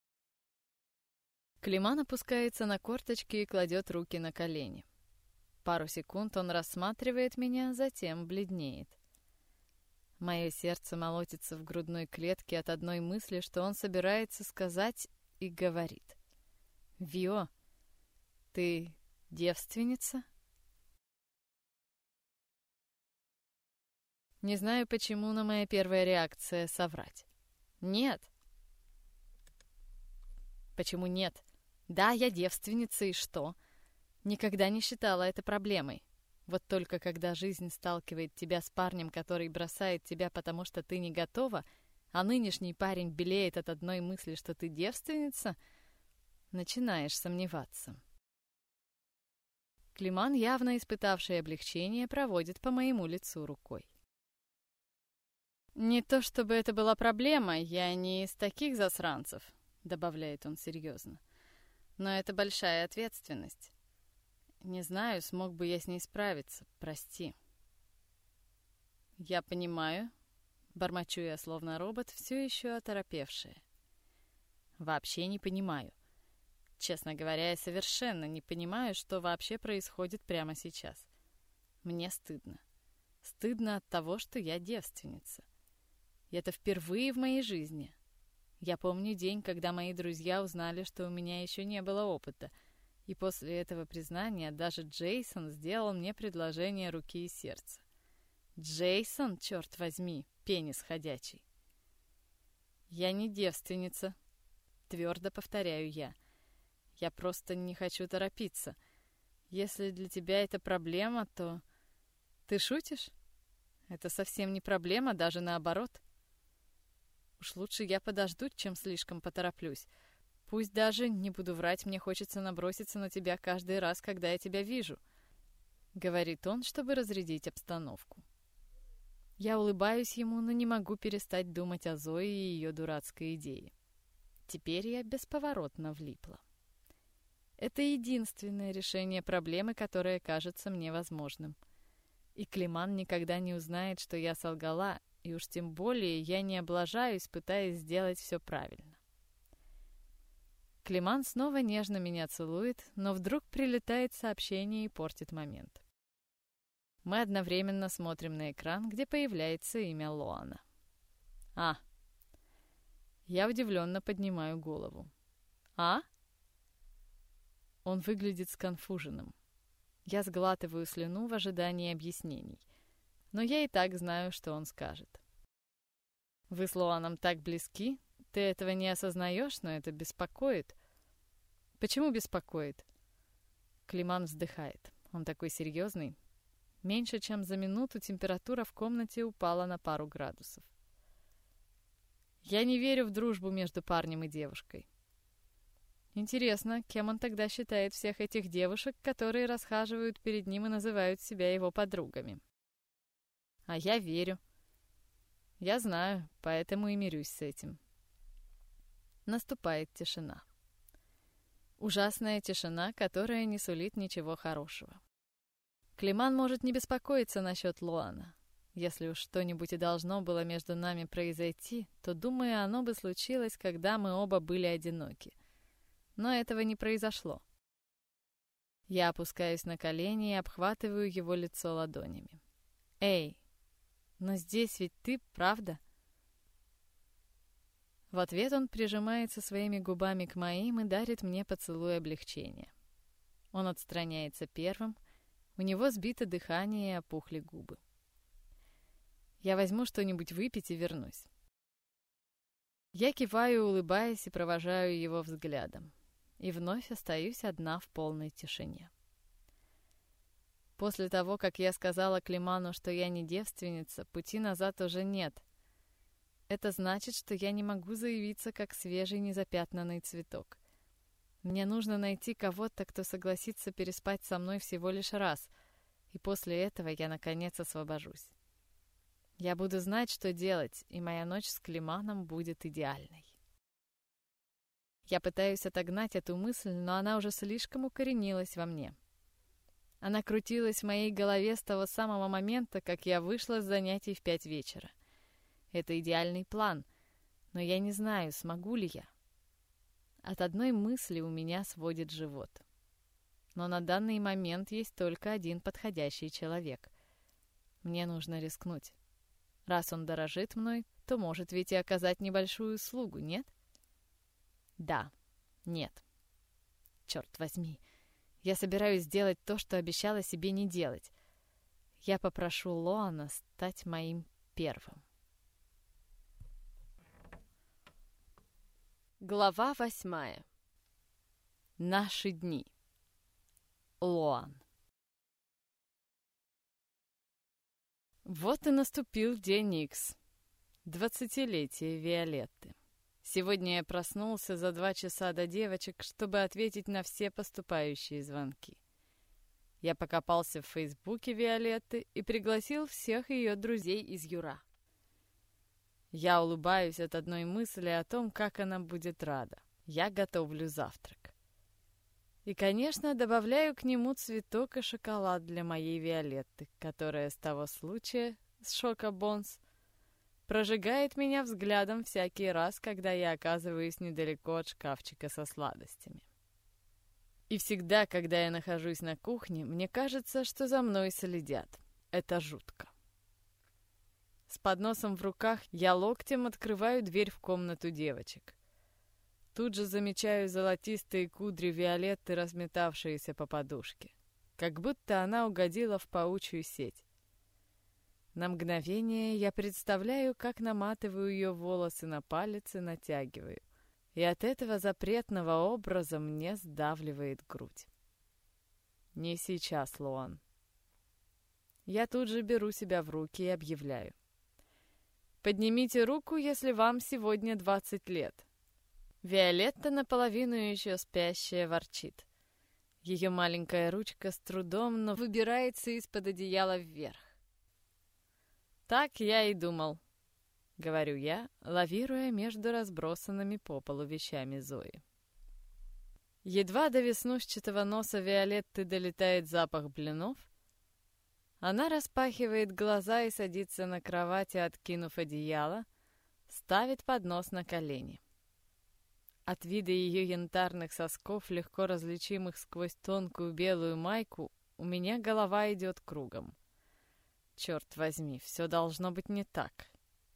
Климан опускается на корточки и кладет руки на колени. Пару секунд он рассматривает меня, затем бледнеет. Мое сердце молотится в грудной клетке от одной мысли, что он собирается сказать, и говорит: «Вио, ты девственница?» Не знаю почему, но моя первая реакция — соврать. «Нет». Почему нет? Да, я девственница, и что? Никогда не считала это проблемой. Вот только когда жизнь сталкивает тебя с парнем, который бросает тебя, потому что ты не готова, а нынешний парень белеет от одной мысли, что ты девственница, начинаешь сомневаться. Климан, явно испытавший облегчение, проводит по моему лицу рукой. «Не то чтобы это была проблема, я не из таких засранцев», — добавляет он серьезно. «Но это большая ответственность. Не знаю, смог бы я с ней справиться, прости». «Я понимаю», — бормочу я, словно робот, все еще оторопевшая. «Вообще не понимаю. Честно говоря, я совершенно не понимаю, что вообще происходит прямо сейчас. Мне стыдно. Стыдно от того, что я девственница. И это впервые в моей жизни. Я помню день, когда мои друзья узнали, что у меня еще не было опыта, и после этого признания даже Джейсон сделал мне предложение руки и сердца. Джейсон, черт возьми, пенис ходячий. «Я не девственница», — твердо повторяю я. Я просто не хочу торопиться. Если для тебя это проблема, то... Ты шутишь? Это совсем не проблема, даже наоборот. Уж лучше я подожду, чем слишком потороплюсь. Пусть даже, не буду врать, мне хочется наброситься на тебя каждый раз, когда я тебя вижу. Говорит он, чтобы разрядить обстановку. Я улыбаюсь ему, но не могу перестать думать о Зое и ее дурацкой идее. Теперь я бесповоротно влипла. Это единственное решение проблемы, которое кажется мне возможным. И Климан никогда не узнает, что я солгала, и уж тем более я не облажаюсь, пытаясь сделать все правильно. Климан снова нежно меня целует, но вдруг прилетает сообщение и портит момент. Мы одновременно смотрим на экран, где появляется имя Лоана. «А». Я удивленно поднимаю голову. «А?» Он выглядит сконфуженным. Я сглатываю слюну в ожидании объяснений. Но я и так знаю, что он скажет. «Вы с Лоаном так близки? Ты этого не осознаешь, но это беспокоит». «Почему беспокоит?» Климан вздыхает. Он такой серьезный. Меньше чем за минуту температура в комнате упала на пару градусов. Я не верю в дружбу между парнем и девушкой. Интересно, кем он тогда считает всех этих девушек, которые расхаживают перед ним и называют себя его подругами? А я верю. Я знаю, поэтому и мирюсь с этим. Наступает тишина. Ужасная тишина, которая не сулит ничего хорошего. Климан может не беспокоиться насчет Лоана. Если уж что-нибудь и должно было между нами произойти, то, думаю, оно бы случилось, когда мы оба были одиноки. Но этого не произошло. Я опускаюсь на колени и обхватываю его лицо ладонями. «Эй, но здесь ведь ты, правда?» В ответ он прижимается своими губами к моим и дарит мне поцелуй облегчения. Он отстраняется первым, у него сбито дыхание и опухли губы. Я возьму что-нибудь выпить и вернусь. Я киваю, улыбаясь, и провожаю его взглядом. И вновь остаюсь одна в полной тишине. После того, как я сказала Климану, что я не девственница, пути назад уже нет. Это значит, что я не могу заявиться как свежий незапятнанный цветок. Мне нужно найти кого-то, кто согласится переспать со мной всего лишь раз, и после этого я, наконец, освобожусь. Я буду знать, что делать, и моя ночь с Климаном будет идеальной. Я пытаюсь отогнать эту мысль, но она уже слишком укоренилась во мне. Она крутилась в моей голове с того самого момента, как я вышла с занятий в 5 вечера. Это идеальный план, но я не знаю, смогу ли я. От одной мысли у меня сводит живот. Но на данный момент есть только один подходящий человек. Мне нужно рискнуть. Раз он дорожит мной, то может ведь и оказать небольшую услугу, нет? Да, нет. Черт возьми, я собираюсь сделать то, что обещала себе не делать. Я попрошу Лоана стать моим первым. Глава 8. Наши дни. Лоан. Вот и наступил день Икс. 20-летие Виолетты. Сегодня я проснулся за 2 часа до девочек, чтобы ответить на все поступающие звонки. Я покопался в Фейсбуке Виолетты и пригласил всех ее друзей из Юра. Я улыбаюсь от одной мысли о том, как она будет рада. Я готовлю завтрак. И, конечно, добавляю к нему цветок и шоколад для моей Виолетты, которая с того случая, с Шока-Бонс, прожигает меня взглядом всякий раз, когда я оказываюсь недалеко от шкафчика со сладостями. И всегда, когда я нахожусь на кухне, мне кажется, что за мной следят. Это жутко. С подносом в руках я локтем открываю дверь в комнату девочек. Тут же замечаю золотистые кудри Виолетты, разметавшиеся по подушке. Как будто она угодила в паучью сеть. На мгновение я представляю, как наматываю ее волосы на палец и натягиваю. и от этого запретного образа мне сдавливает грудь. Не сейчас, Луан. Я тут же беру себя в руки и объявляю. Поднимите руку, если вам сегодня 20 лет. Виолетта, наполовину еще спящая, ворчит. Ее маленькая ручка с трудом, но выбирается из-под одеяла вверх. «Так я и думал», — говорю я, лавируя между разбросанными по полу вещами Зои. Едва до веснушчатого носа Виолетты долетает запах блинов, она распахивает глаза и садится на кровати, откинув одеяло, ставит поднос на колени. От вида ее янтарных сосков, легко различимых сквозь тонкую белую майку, у меня голова идет кругом. Черт возьми, все должно быть не так.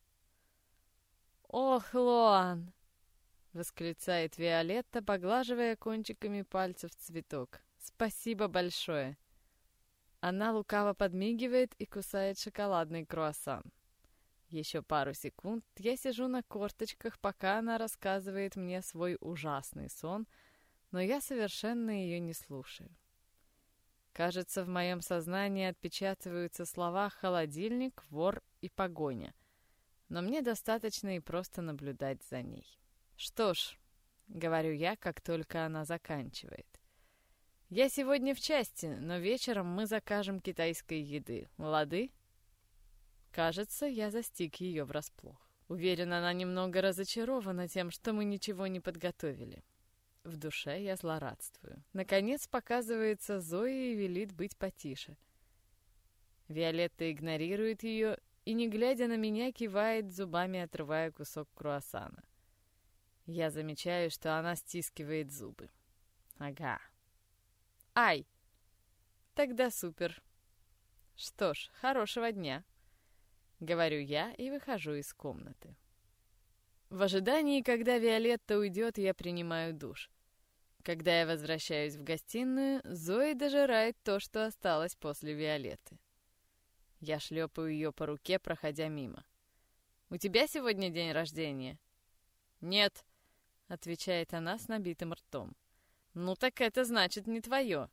«Ох, Луан!» — восклицает Виолетта, поглаживая кончиками пальцев цветок. «Спасибо большое!» Она лукаво подмигивает и кусает шоколадный круассан. Еще пару секунд я сижу на корточках, пока она рассказывает мне свой ужасный сон, но я совершенно ее не слушаю. Кажется, в моем сознании отпечатываются слова «холодильник», «вор» и «погоня», но мне достаточно и просто наблюдать за ней. «Что ж», — говорю я, как только она заканчивает, — «я сегодня в части, но вечером мы закажем китайской еды. Лады?» Кажется, я застиг ее врасплох. Уверена, она немного разочарована тем, что мы ничего не подготовили. В душе я злорадствую. Наконец показывается Зоя и велит быть потише. Виолетта игнорирует ее и, не глядя на меня, кивает зубами, отрывая кусок круассана. Я замечаю, что она стискивает зубы. Ага. Ай! Тогда супер. Что ж, хорошего дня. Говорю я и выхожу из комнаты. В ожидании, когда Виолетта уйдет, я принимаю душ. Когда я возвращаюсь в гостиную, Зои дожирает то, что осталось после Виолетты. Я шлепаю ее по руке, проходя мимо. «У тебя сегодня день рождения?» «Нет», — отвечает она с набитым ртом. «Ну так это значит не твое».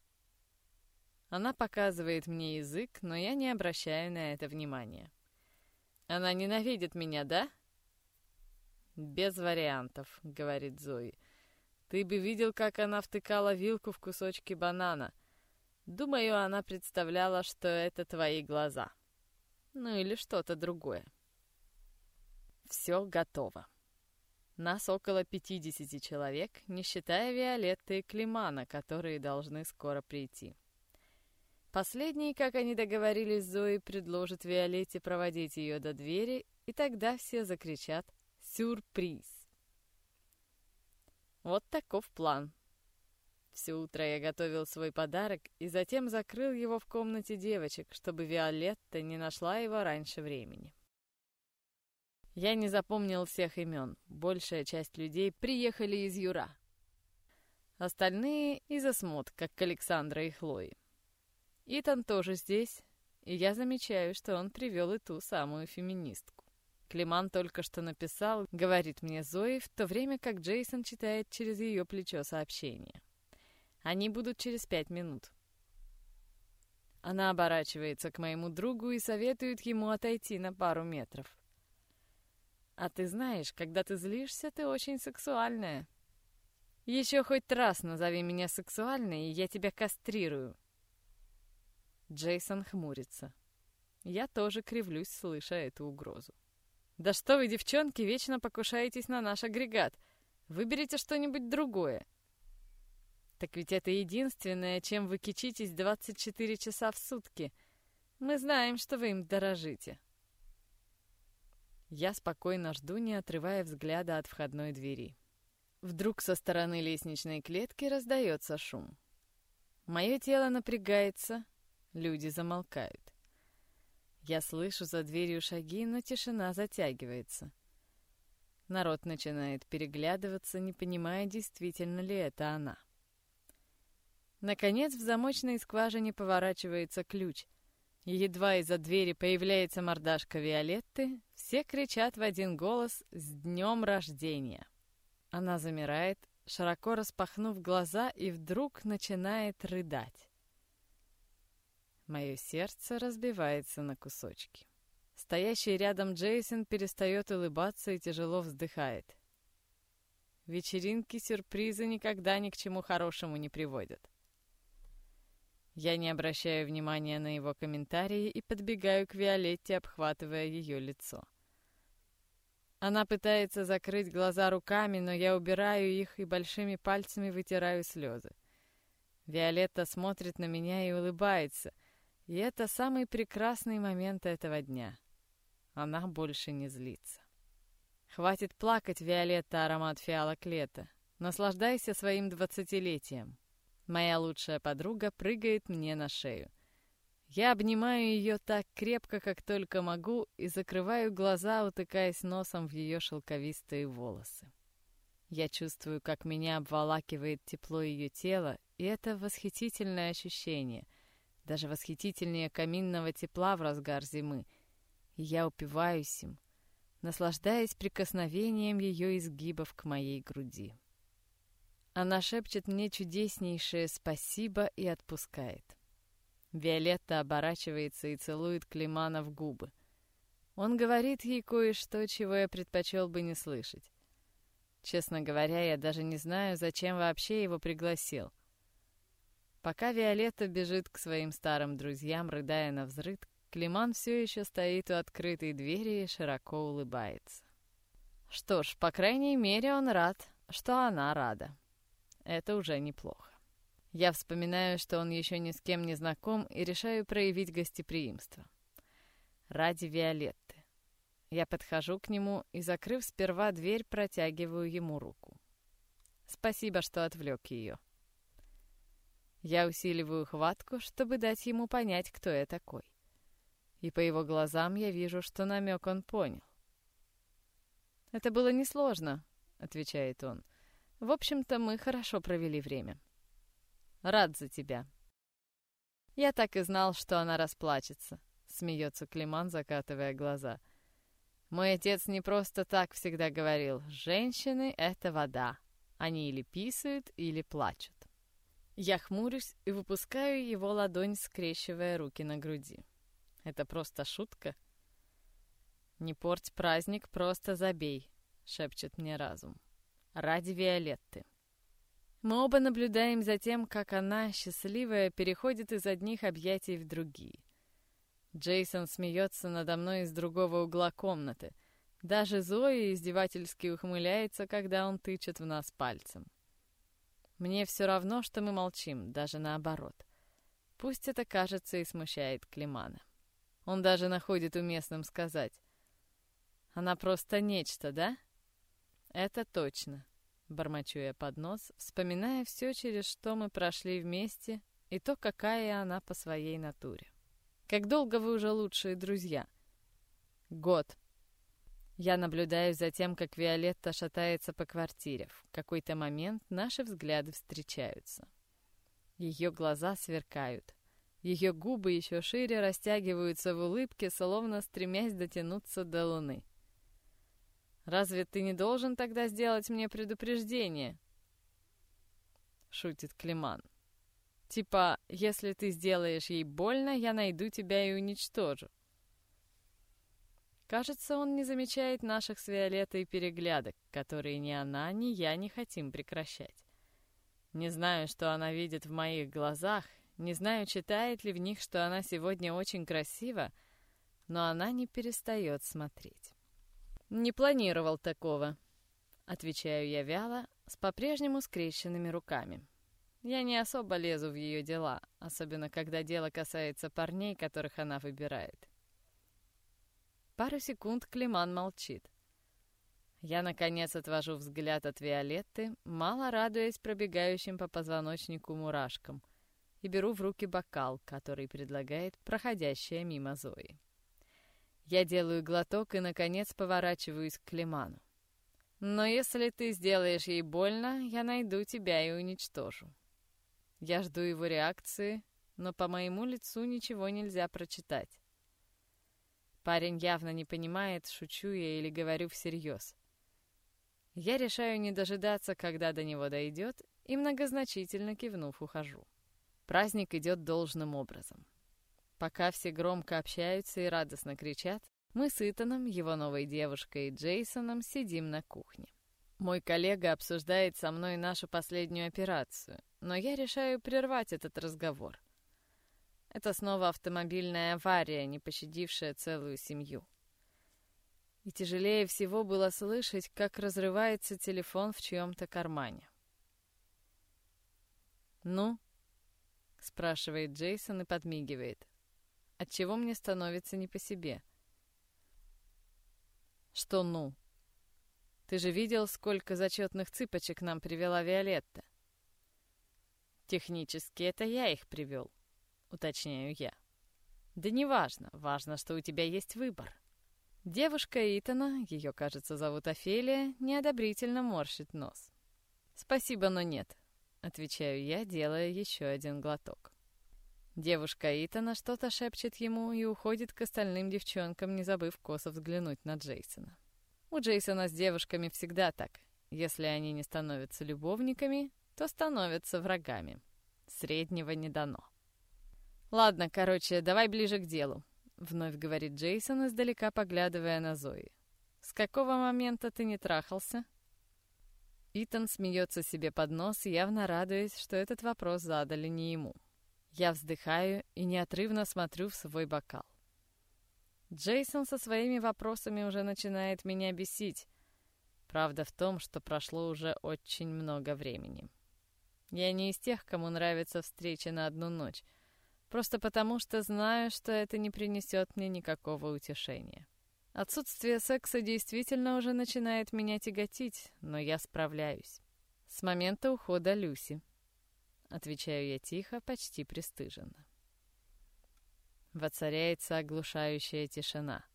Она показывает мне язык, но я не обращаю на это внимания. «Она ненавидит меня, да?» «Без вариантов», — говорит Зои. «Ты бы видел, как она втыкала вилку в кусочки банана. Думаю, она представляла, что это твои глаза. Ну или что-то другое». Все готово. Нас около 50 человек, не считая Виолетты и Климана, которые должны скоро прийти. Последний, как они договорились с Зоей, предложит Виолетте проводить ее до двери, и тогда все закричат «Сюрприз!». Вот таков план. Все утро я готовил свой подарок и затем закрыл его в комнате девочек, чтобы Виолетта не нашла его раньше времени. Я не запомнил всех имен, большая часть людей приехали из Юра. Остальные из Осмот, как Александра и Хлои. Итан тоже здесь, и я замечаю, что он привел и ту самую феминистку. Климан только что написал, говорит мне Зои, в то время как Джейсон читает через ее плечо сообщение. Они будут через 5 минут. Она оборачивается к моему другу и советует ему отойти на пару метров. «А ты знаешь, когда ты злишься, ты очень сексуальная. Еще хоть раз назови меня сексуальной, и я тебя кастрирую». Джейсон хмурится. Я тоже кривлюсь, слыша эту угрозу. «Да что вы, девчонки, вечно покушаетесь на наш агрегат. Выберите что-нибудь другое». «Так ведь это единственное, чем вы кичитесь 24 часа в сутки. Мы знаем, что вы им дорожите». Я спокойно жду, не отрывая взгляда от входной двери. Вдруг со стороны лестничной клетки раздается шум. Мое тело напрягается, люди замолкают. Я слышу за дверью шаги, но тишина затягивается. Народ начинает переглядываться, не понимая, действительно ли это она. Наконец в замочной скважине поворачивается ключ, и едва из-за двери появляется мордашка Виолетты, все кричат в один голос «С днем рождения!». Она замирает, широко распахнув глаза, и вдруг начинает рыдать. Мое сердце разбивается на кусочки. Стоящий рядом Джейсон перестает улыбаться и тяжело вздыхает. Вечеринки-сюрпризы никогда ни к чему хорошему не приводят. Я не обращаю внимания на его комментарии и подбегаю к Виолетте, обхватывая ее лицо. Она пытается закрыть глаза руками, но я убираю их и большими пальцами вытираю слезы. Виолетта смотрит на меня и улыбается, и это самый прекрасный момент этого дня. Она больше не злится. Хватит плакать, Виолетта, аромат фиалок лета. Наслаждайся своим 20-летием. Моя лучшая подруга прыгает мне на шею. Я обнимаю ее так крепко, как только могу, и закрываю глаза, утыкаясь носом в ее шелковистые волосы. Я чувствую, как меня обволакивает тепло ее тела, и это восхитительное ощущение, даже восхитительнее каминного тепла в разгар зимы. И я упиваюсь им, наслаждаясь прикосновением ее изгибов к моей груди. Она шепчет мне чудеснейшее «спасибо» и отпускает. Виолетта оборачивается и целует Климана в губы. Он говорит ей кое-что, чего я предпочел бы не слышать. Честно говоря, я даже не знаю, зачем вообще его пригласил. Пока Виолетта бежит к своим старым друзьям, рыдая навзрыд, Климан все еще стоит у открытой двери и широко улыбается. Что ж, по крайней мере, он рад, что она рада. Это уже неплохо. Я вспоминаю, что он еще ни с кем не знаком, и решаю проявить гостеприимство. Ради Виолетты. Я подхожу к нему и, закрыв сперва дверь, протягиваю ему руку. Спасибо, что отвлек ее. Я усиливаю хватку, чтобы дать ему понять, кто я такой. И по его глазам я вижу, что намек он понял. «Это было несложно», — отвечает он. «В общем-то, мы хорошо провели время. Рад за тебя». «Я так и знал, что она расплачется», — смеется Климан, закатывая глаза. «Мой отец не просто так всегда говорил: женщины — это вода. Они или писают, или плачут». Я хмурюсь и выпускаю его ладонь, скрещивая руки на груди. Это просто шутка? «Не порть праздник, просто забей», — шепчет мне разум. «Ради Виолетты». Мы оба наблюдаем за тем, как она, счастливая, переходит из одних объятий в другие. Джейсон смеется надо мной из другого угла комнаты. Даже Зоя издевательски ухмыляется, когда он тычет в нас пальцем. Мне все равно, что мы молчим, даже наоборот. Пусть это, кажется, и смущает Климана. Он даже находит уместным сказать: «Она просто нечто, да?» «Это точно», — бормочу я под нос, вспоминая все, через что мы прошли вместе, и то, какая она по своей натуре. «Как долго вы уже лучшие друзья?» «Год». Я наблюдаю за тем, как Виолетта шатается по квартире. В какой-то момент наши взгляды встречаются. Ее глаза сверкают. Ее губы еще шире растягиваются в улыбке, словно стремясь дотянуться до луны. «Разве ты не должен тогда сделать мне предупреждение?» — шутит Климан. «Типа, если ты сделаешь ей больно, я найду тебя и уничтожу». Кажется, он не замечает наших с Виолеттой переглядок, которые ни она, ни я не хотим прекращать. Не знаю, что она видит в моих глазах, не знаю, читает ли в них, что она сегодня очень красива, но она не перестает смотреть. «Не планировал такого», — отвечаю я вяло, с по-прежнему скрещенными руками. Я не особо лезу в ее дела, особенно когда дело касается парней, которых она выбирает. Пару секунд Климан молчит. Я, наконец, отвожу взгляд от Виолетты, мало радуясь пробегающим по позвоночнику мурашкам, и беру в руки бокал, который предлагает проходящая мимо Зои. Я делаю глоток и, наконец, поворачиваюсь к Климану. «Но если ты сделаешь ей больно, я найду тебя и уничтожу». Я жду его реакции, но по моему лицу ничего нельзя прочитать. Парень явно не понимает, шучу я или говорю всерьез. Я решаю не дожидаться, когда до него дойдет, и многозначительно кивнув, ухожу. Праздник идет должным образом. Пока все громко общаются и радостно кричат, мы с Итаном, его новой девушкой и Джейсоном сидим на кухне. Мой коллега обсуждает со мной нашу последнюю операцию, но я решаю прервать этот разговор. Это снова автомобильная авария, не пощадившая целую семью. И тяжелее всего было слышать, как разрывается телефон в чьем-то кармане. «Ну?» — спрашивает Джейсон и подмигивает. Отчего мне становится не по себе? «Что «ну»? Ты же видел, сколько зачетных цыпочек нам привела Виолетта?» «Технически это я их привел», — уточняю я. «Да неважно, важно, что у тебя есть выбор». Девушка Итана, ее, кажется, зовут Офелия, неодобрительно морщит нос. «Спасибо, но нет», — отвечаю я, делая еще один глоток. Девушка Итана что-то шепчет ему и уходит к остальным девчонкам, не забыв косо взглянуть на Джейсона. У Джейсона с девушками всегда так. Если они не становятся любовниками, то становятся врагами. Среднего не дано. «Ладно, короче, давай ближе к делу», — вновь говорит Джейсон, издалека поглядывая на Зои. «С какого момента ты не трахался?» Итан смеется себе под нос, явно радуясь, что этот вопрос задали не ему. Я вздыхаю и неотрывно смотрю в свой бокал. Джейсон со своими вопросами уже начинает меня бесить. Правда в том, что прошло уже очень много времени. Я не из тех, кому нравятся встречи на одну ночь, просто потому что знаю, что это не принесет мне никакого утешения. Отсутствие секса действительно уже начинает меня тяготить, но я справляюсь. С момента ухода Люси. Отвечаю я тихо, почти пристыженно. Воцаряется оглушающая тишина.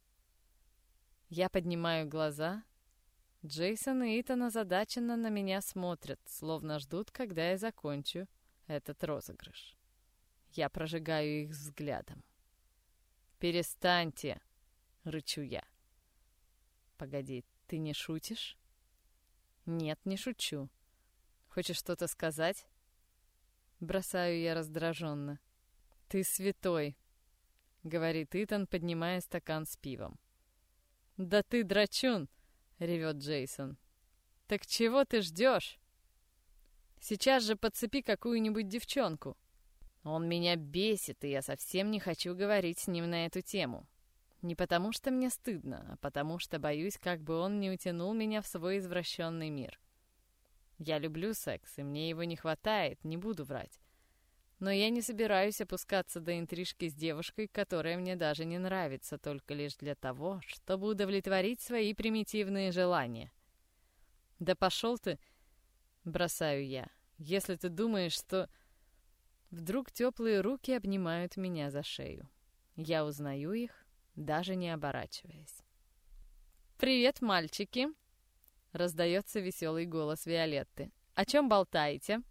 Я поднимаю глаза. Джейсон и Итан озадаченно на меня смотрят, словно ждут, когда я закончу этот розыгрыш. Я прожигаю их взглядом. «Перестаньте!» — рычу я. «Погоди, ты не шутишь?» «Нет, не шучу. Хочешь что-то сказать?» Бросаю я раздраженно. «Ты святой!» — говорит Итан, поднимая стакан с пивом. «Да ты драчун!» — ревет Джейсон. «Так чего ты ждешь? Сейчас же подцепи какую-нибудь девчонку!» Он меня бесит, и я совсем не хочу говорить с ним на эту тему. Не потому что мне стыдно, а потому что боюсь, как бы он не утянул меня в свой извращенный мир. Я люблю секс, и мне его не хватает, не буду врать. Но я не собираюсь опускаться до интрижки с девушкой, которая мне даже не нравится, только лишь для того, чтобы удовлетворить свои примитивные желания. «Да пошел ты!» — бросаю я. «Если ты думаешь, что...» Вдруг теплые руки обнимают меня за шею. Я узнаю их, даже не оборачиваясь. «Привет, мальчики!» — раздается веселый голос Виолетты. «О чем болтаете?»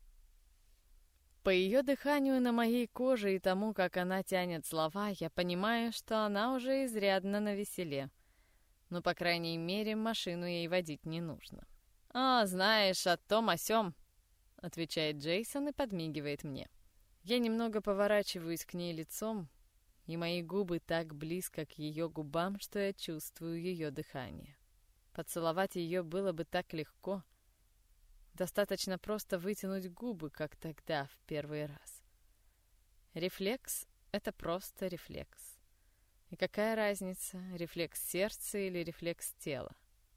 По ее дыханию на моей коже и тому, как она тянет слова, я понимаю, что она уже изрядно навеселе. Но, по крайней мере, машину ей водить не нужно. «А, знаешь, о том, о сём», — отвечает Джейсон и подмигивает мне. Я немного поворачиваюсь к ней лицом, и мои губы так близко к ее губам, что я чувствую ее дыхание. Поцеловать ее было бы так легко. Достаточно просто вытянуть губы, как тогда, в первый раз. Рефлекс — это просто рефлекс. И какая разница, рефлекс сердца или рефлекс тела?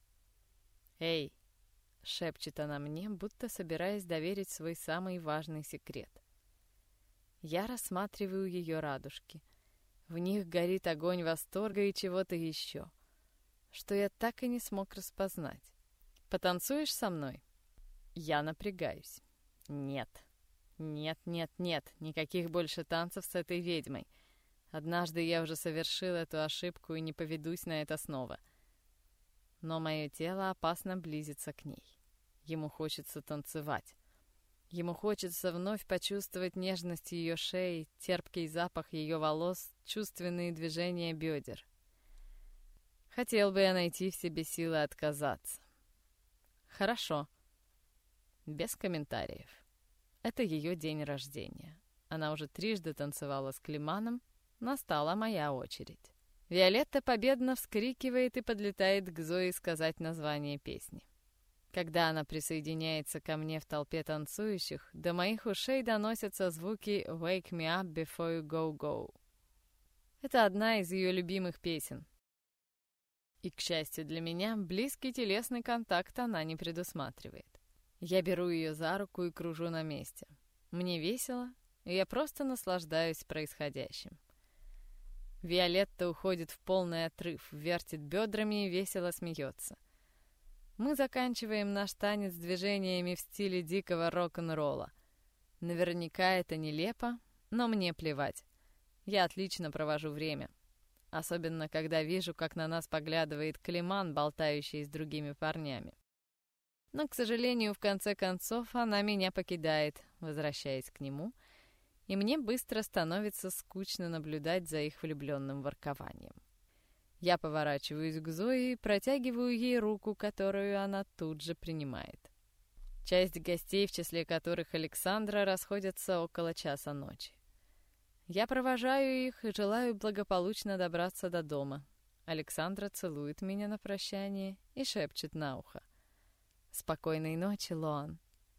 «Эй!» — шепчет она мне, будто собираясь доверить свой самый важный секрет. Я рассматриваю ее радужки. В них горит огонь восторга и чего-то еще, что я так и не смог распознать. «Потанцуешь со мной?» Я напрягаюсь. Нет, никаких больше танцев с этой ведьмой. Однажды я уже совершил эту ошибку и не поведусь на это снова. Но мое тело опасно близится к ней. Ему хочется танцевать. Ему хочется вновь почувствовать нежность ее шеи, терпкий запах ее волос, чувственные движения бедер. Хотел бы я найти в себе силы отказаться. Хорошо. Без комментариев. Это ее день рождения. Она уже трижды танцевала с Климаном. Настала моя очередь. Виолетта победно вскрикивает и подлетает к Зое сказать название песни. Когда она присоединяется ко мне в толпе танцующих, до моих ушей доносятся звуки «Wake me up before you go go». Это одна из ее любимых песен. И, к счастью для меня, близкий телесный контакт она не предусматривает. Я беру ее за руку и кружу на месте. Мне весело, и я просто наслаждаюсь происходящим. Виолетта уходит в полный отрыв, вертит бедрами и весело смеется. Мы заканчиваем наш танец движениями в стиле дикого рок-н-ролла. Наверняка это нелепо, но мне плевать. Я отлично провожу время. Особенно, когда вижу, как на нас поглядывает Климан, болтающий с другими парнями. Но, к сожалению, в конце концов, она меня покидает, возвращаясь к нему, и мне быстро становится скучно наблюдать за их влюбленным воркованием. Я поворачиваюсь к Зое и протягиваю ей руку, которую она тут же принимает. Часть гостей, в числе которых Александра, расходятся около часа ночи. Я провожаю их и желаю благополучно добраться до дома. Александра целует меня на прощание и шепчет на ухо: «Спокойной ночи, Лоан».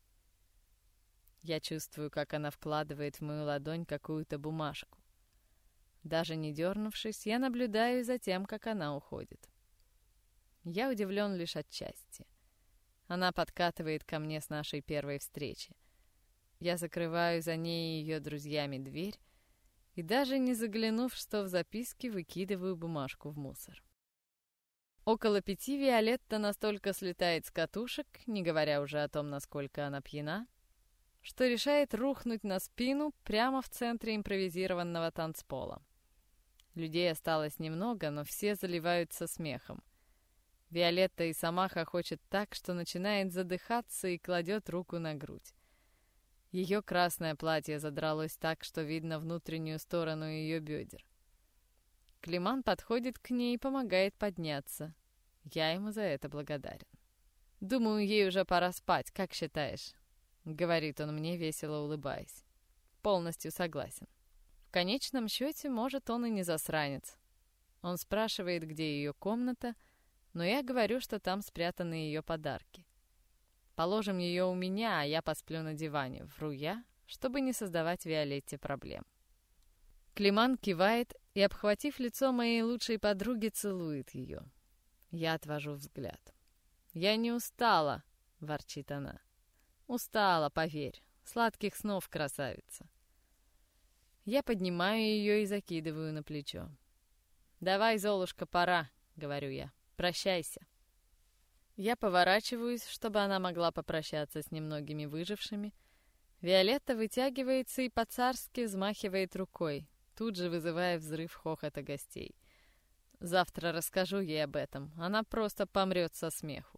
Я чувствую, как она вкладывает в мою ладонь какую-то бумажку. Даже не дернувшись, я наблюдаю за тем, как она уходит. Я удивлен лишь отчасти. Она подкатывает ко мне с нашей первой встречи. Я закрываю за ней и ее друзьями дверь, и даже не заглянув, что в записке, выкидываю бумажку в мусор. Около 5 Виолетта настолько слетает с катушек, не говоря уже о том, насколько она пьяна, что решает рухнуть на спину прямо в центре импровизированного танцпола. Людей осталось немного, но все заливаются смехом. Виолетта и сама хохочет так, что начинает задыхаться и кладет руку на грудь. Ее красное платье задралось так, что видно внутреннюю сторону ее бедер. Климан подходит к ней и помогает подняться. Я ему за это благодарен. «Думаю, ей уже пора спать, как считаешь?» — говорит он мне, весело улыбаясь. «Полностью согласен. В конечном счете, может, он и не засранец». Он спрашивает, где ее комната, но я говорю, что там спрятаны ее подарки. «Положим ее у меня, а я посплю на диване», — вру я, чтобы не создавать Виолетте проблем. Климан кивает и, обхватив лицо моей лучшей подруги, целует ее. Я отвожу взгляд. «Я не устала», — ворчит она. «Устала, поверь. Сладких снов, красавица». Я поднимаю ее и закидываю на плечо. «Давай, Золушка, пора», — говорю я. «Прощайся». Я поворачиваюсь, чтобы она могла попрощаться с немногими выжившими. Виолетта вытягивается и по-царски взмахивает рукой, тут же вызывая взрыв хохота гостей. Завтра расскажу ей об этом. Она просто помрет со смеху.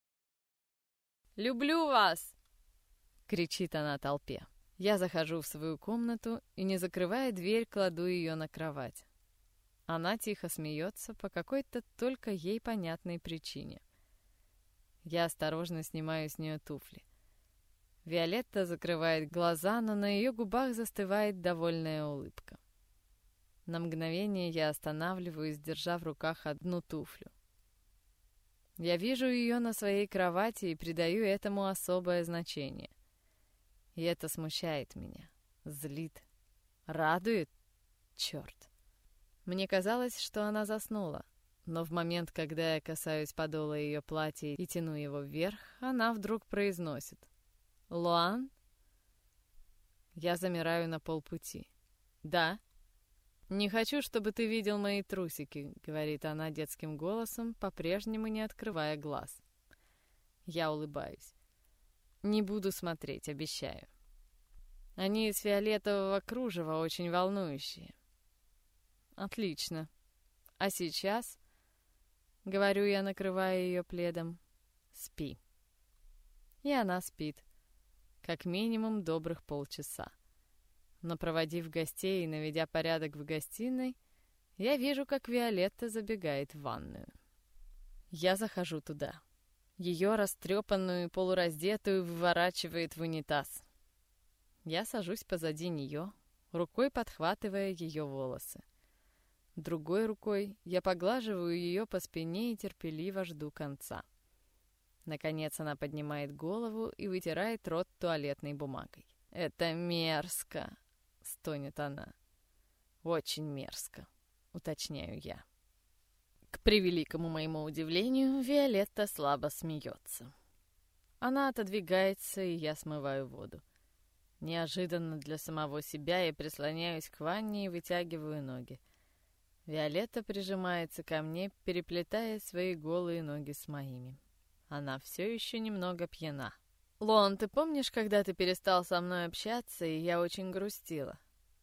«Люблю вас!» — кричит она толпе. Я захожу в свою комнату и, не закрывая дверь, кладу ее на кровать. Она тихо смеется по какой-то только ей понятной причине. Я осторожно снимаю с нее туфли. Виолетта закрывает глаза, но на ее губах застывает довольная улыбка. На мгновение я останавливаюсь, держа в руках одну туфлю. Я вижу ее на своей кровати и придаю этому особое значение. И это смущает меня, злит, радует. Черт. Мне казалось, что она заснула, но в момент, когда я касаюсь подола ее платья и тяну его вверх, она вдруг произносит: «Лоан?» Я замираю на полпути. «Да?» «Не хочу, чтобы ты видел мои трусики», — говорит она детским голосом, по-прежнему не открывая глаз. Я улыбаюсь. «Не буду смотреть, обещаю. Они из фиолетового кружева, очень волнующие». «Отлично. А сейчас?» — говорю я, накрывая ее пледом. «Спи». И она спит. Как минимум добрых полчаса. Но проводив гостей и наведя порядок в гостиной, я вижу, как Виолетта забегает в ванную. Я захожу туда. Ее растрепанную и полураздетую выворачивает в унитаз. Я сажусь позади нее, рукой подхватывая ее волосы. Другой рукой я поглаживаю ее по спине и терпеливо жду конца. Наконец она поднимает голову и вытирает рот туалетной бумагой. «Это мерзко!» — стонет она. «Очень мерзко!» — уточняю я. К превеликому моему удивлению, Виолетта слабо смеется. Она отодвигается, и я смываю воду. Неожиданно для самого себя я прислоняюсь к ванне и вытягиваю ноги. Виолетта прижимается ко мне, переплетая свои голые ноги с моими. Она все еще немного пьяна. «Лон, ты помнишь, когда ты перестал со мной общаться, и я очень грустила?»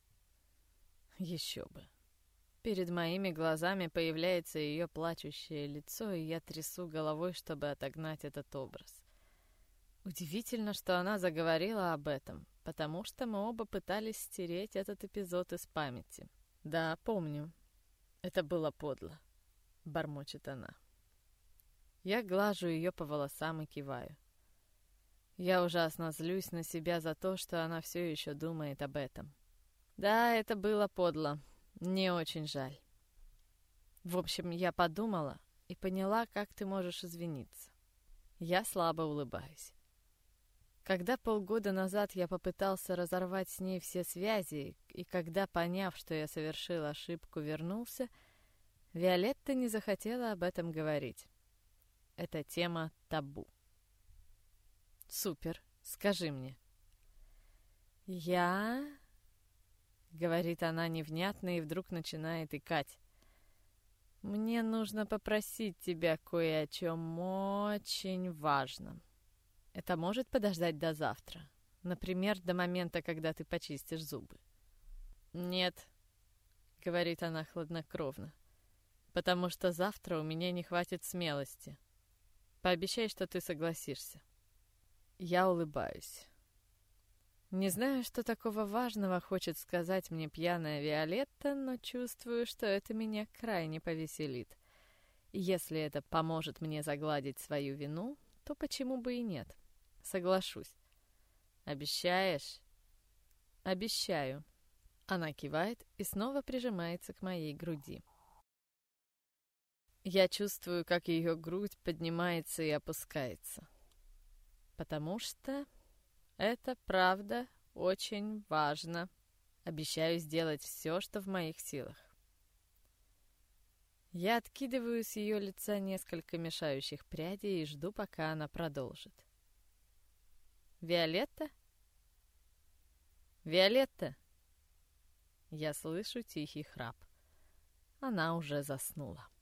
Еще бы. Перед моими глазами появляется ее плачущее лицо, и я трясу головой, чтобы отогнать этот образ. Удивительно, что она заговорила об этом, потому что мы оба пытались стереть этот эпизод из памяти. «Да, помню. Это было подло», — бормочет она. Я глажу ее по волосам и киваю. Я ужасно злюсь на себя за то, что она все еще думает об этом. Да, это было подло. Мне очень жаль. В общем, я подумала и поняла, как ты можешь извиниться. Я слабо улыбаюсь. Когда полгода назад я попытался разорвать с ней все связи, и когда, поняв, что я совершил ошибку, вернулся, Виолетта не захотела об этом говорить. Эта тема табу. Супер, скажи мне. Я... Говорит она невнятно и вдруг начинает икать. Мне нужно попросить тебя кое о чем очень важном. Это может подождать до завтра? Например, до момента, когда ты почистишь зубы. Нет, говорит она хладнокровно, потому что завтра у меня не хватит смелости. Пообещай, что ты согласишься. Я улыбаюсь. Не знаю, что такого важного хочет сказать мне пьяная Виолетта, но чувствую, что это меня крайне повеселит. И если это поможет мне загладить свою вину, то почему бы и нет? Соглашусь. Обещаешь? Обещаю. Она кивает и снова прижимается к моей груди. Я чувствую, как ее грудь поднимается и опускается. Потому что это правда очень важно. Обещаю сделать все, что в моих силах. Я откидываю с ее лица несколько мешающих прядей и жду, пока она продолжит. «Виолетта? Виолетта!» Я слышу тихий храп. Она уже заснула.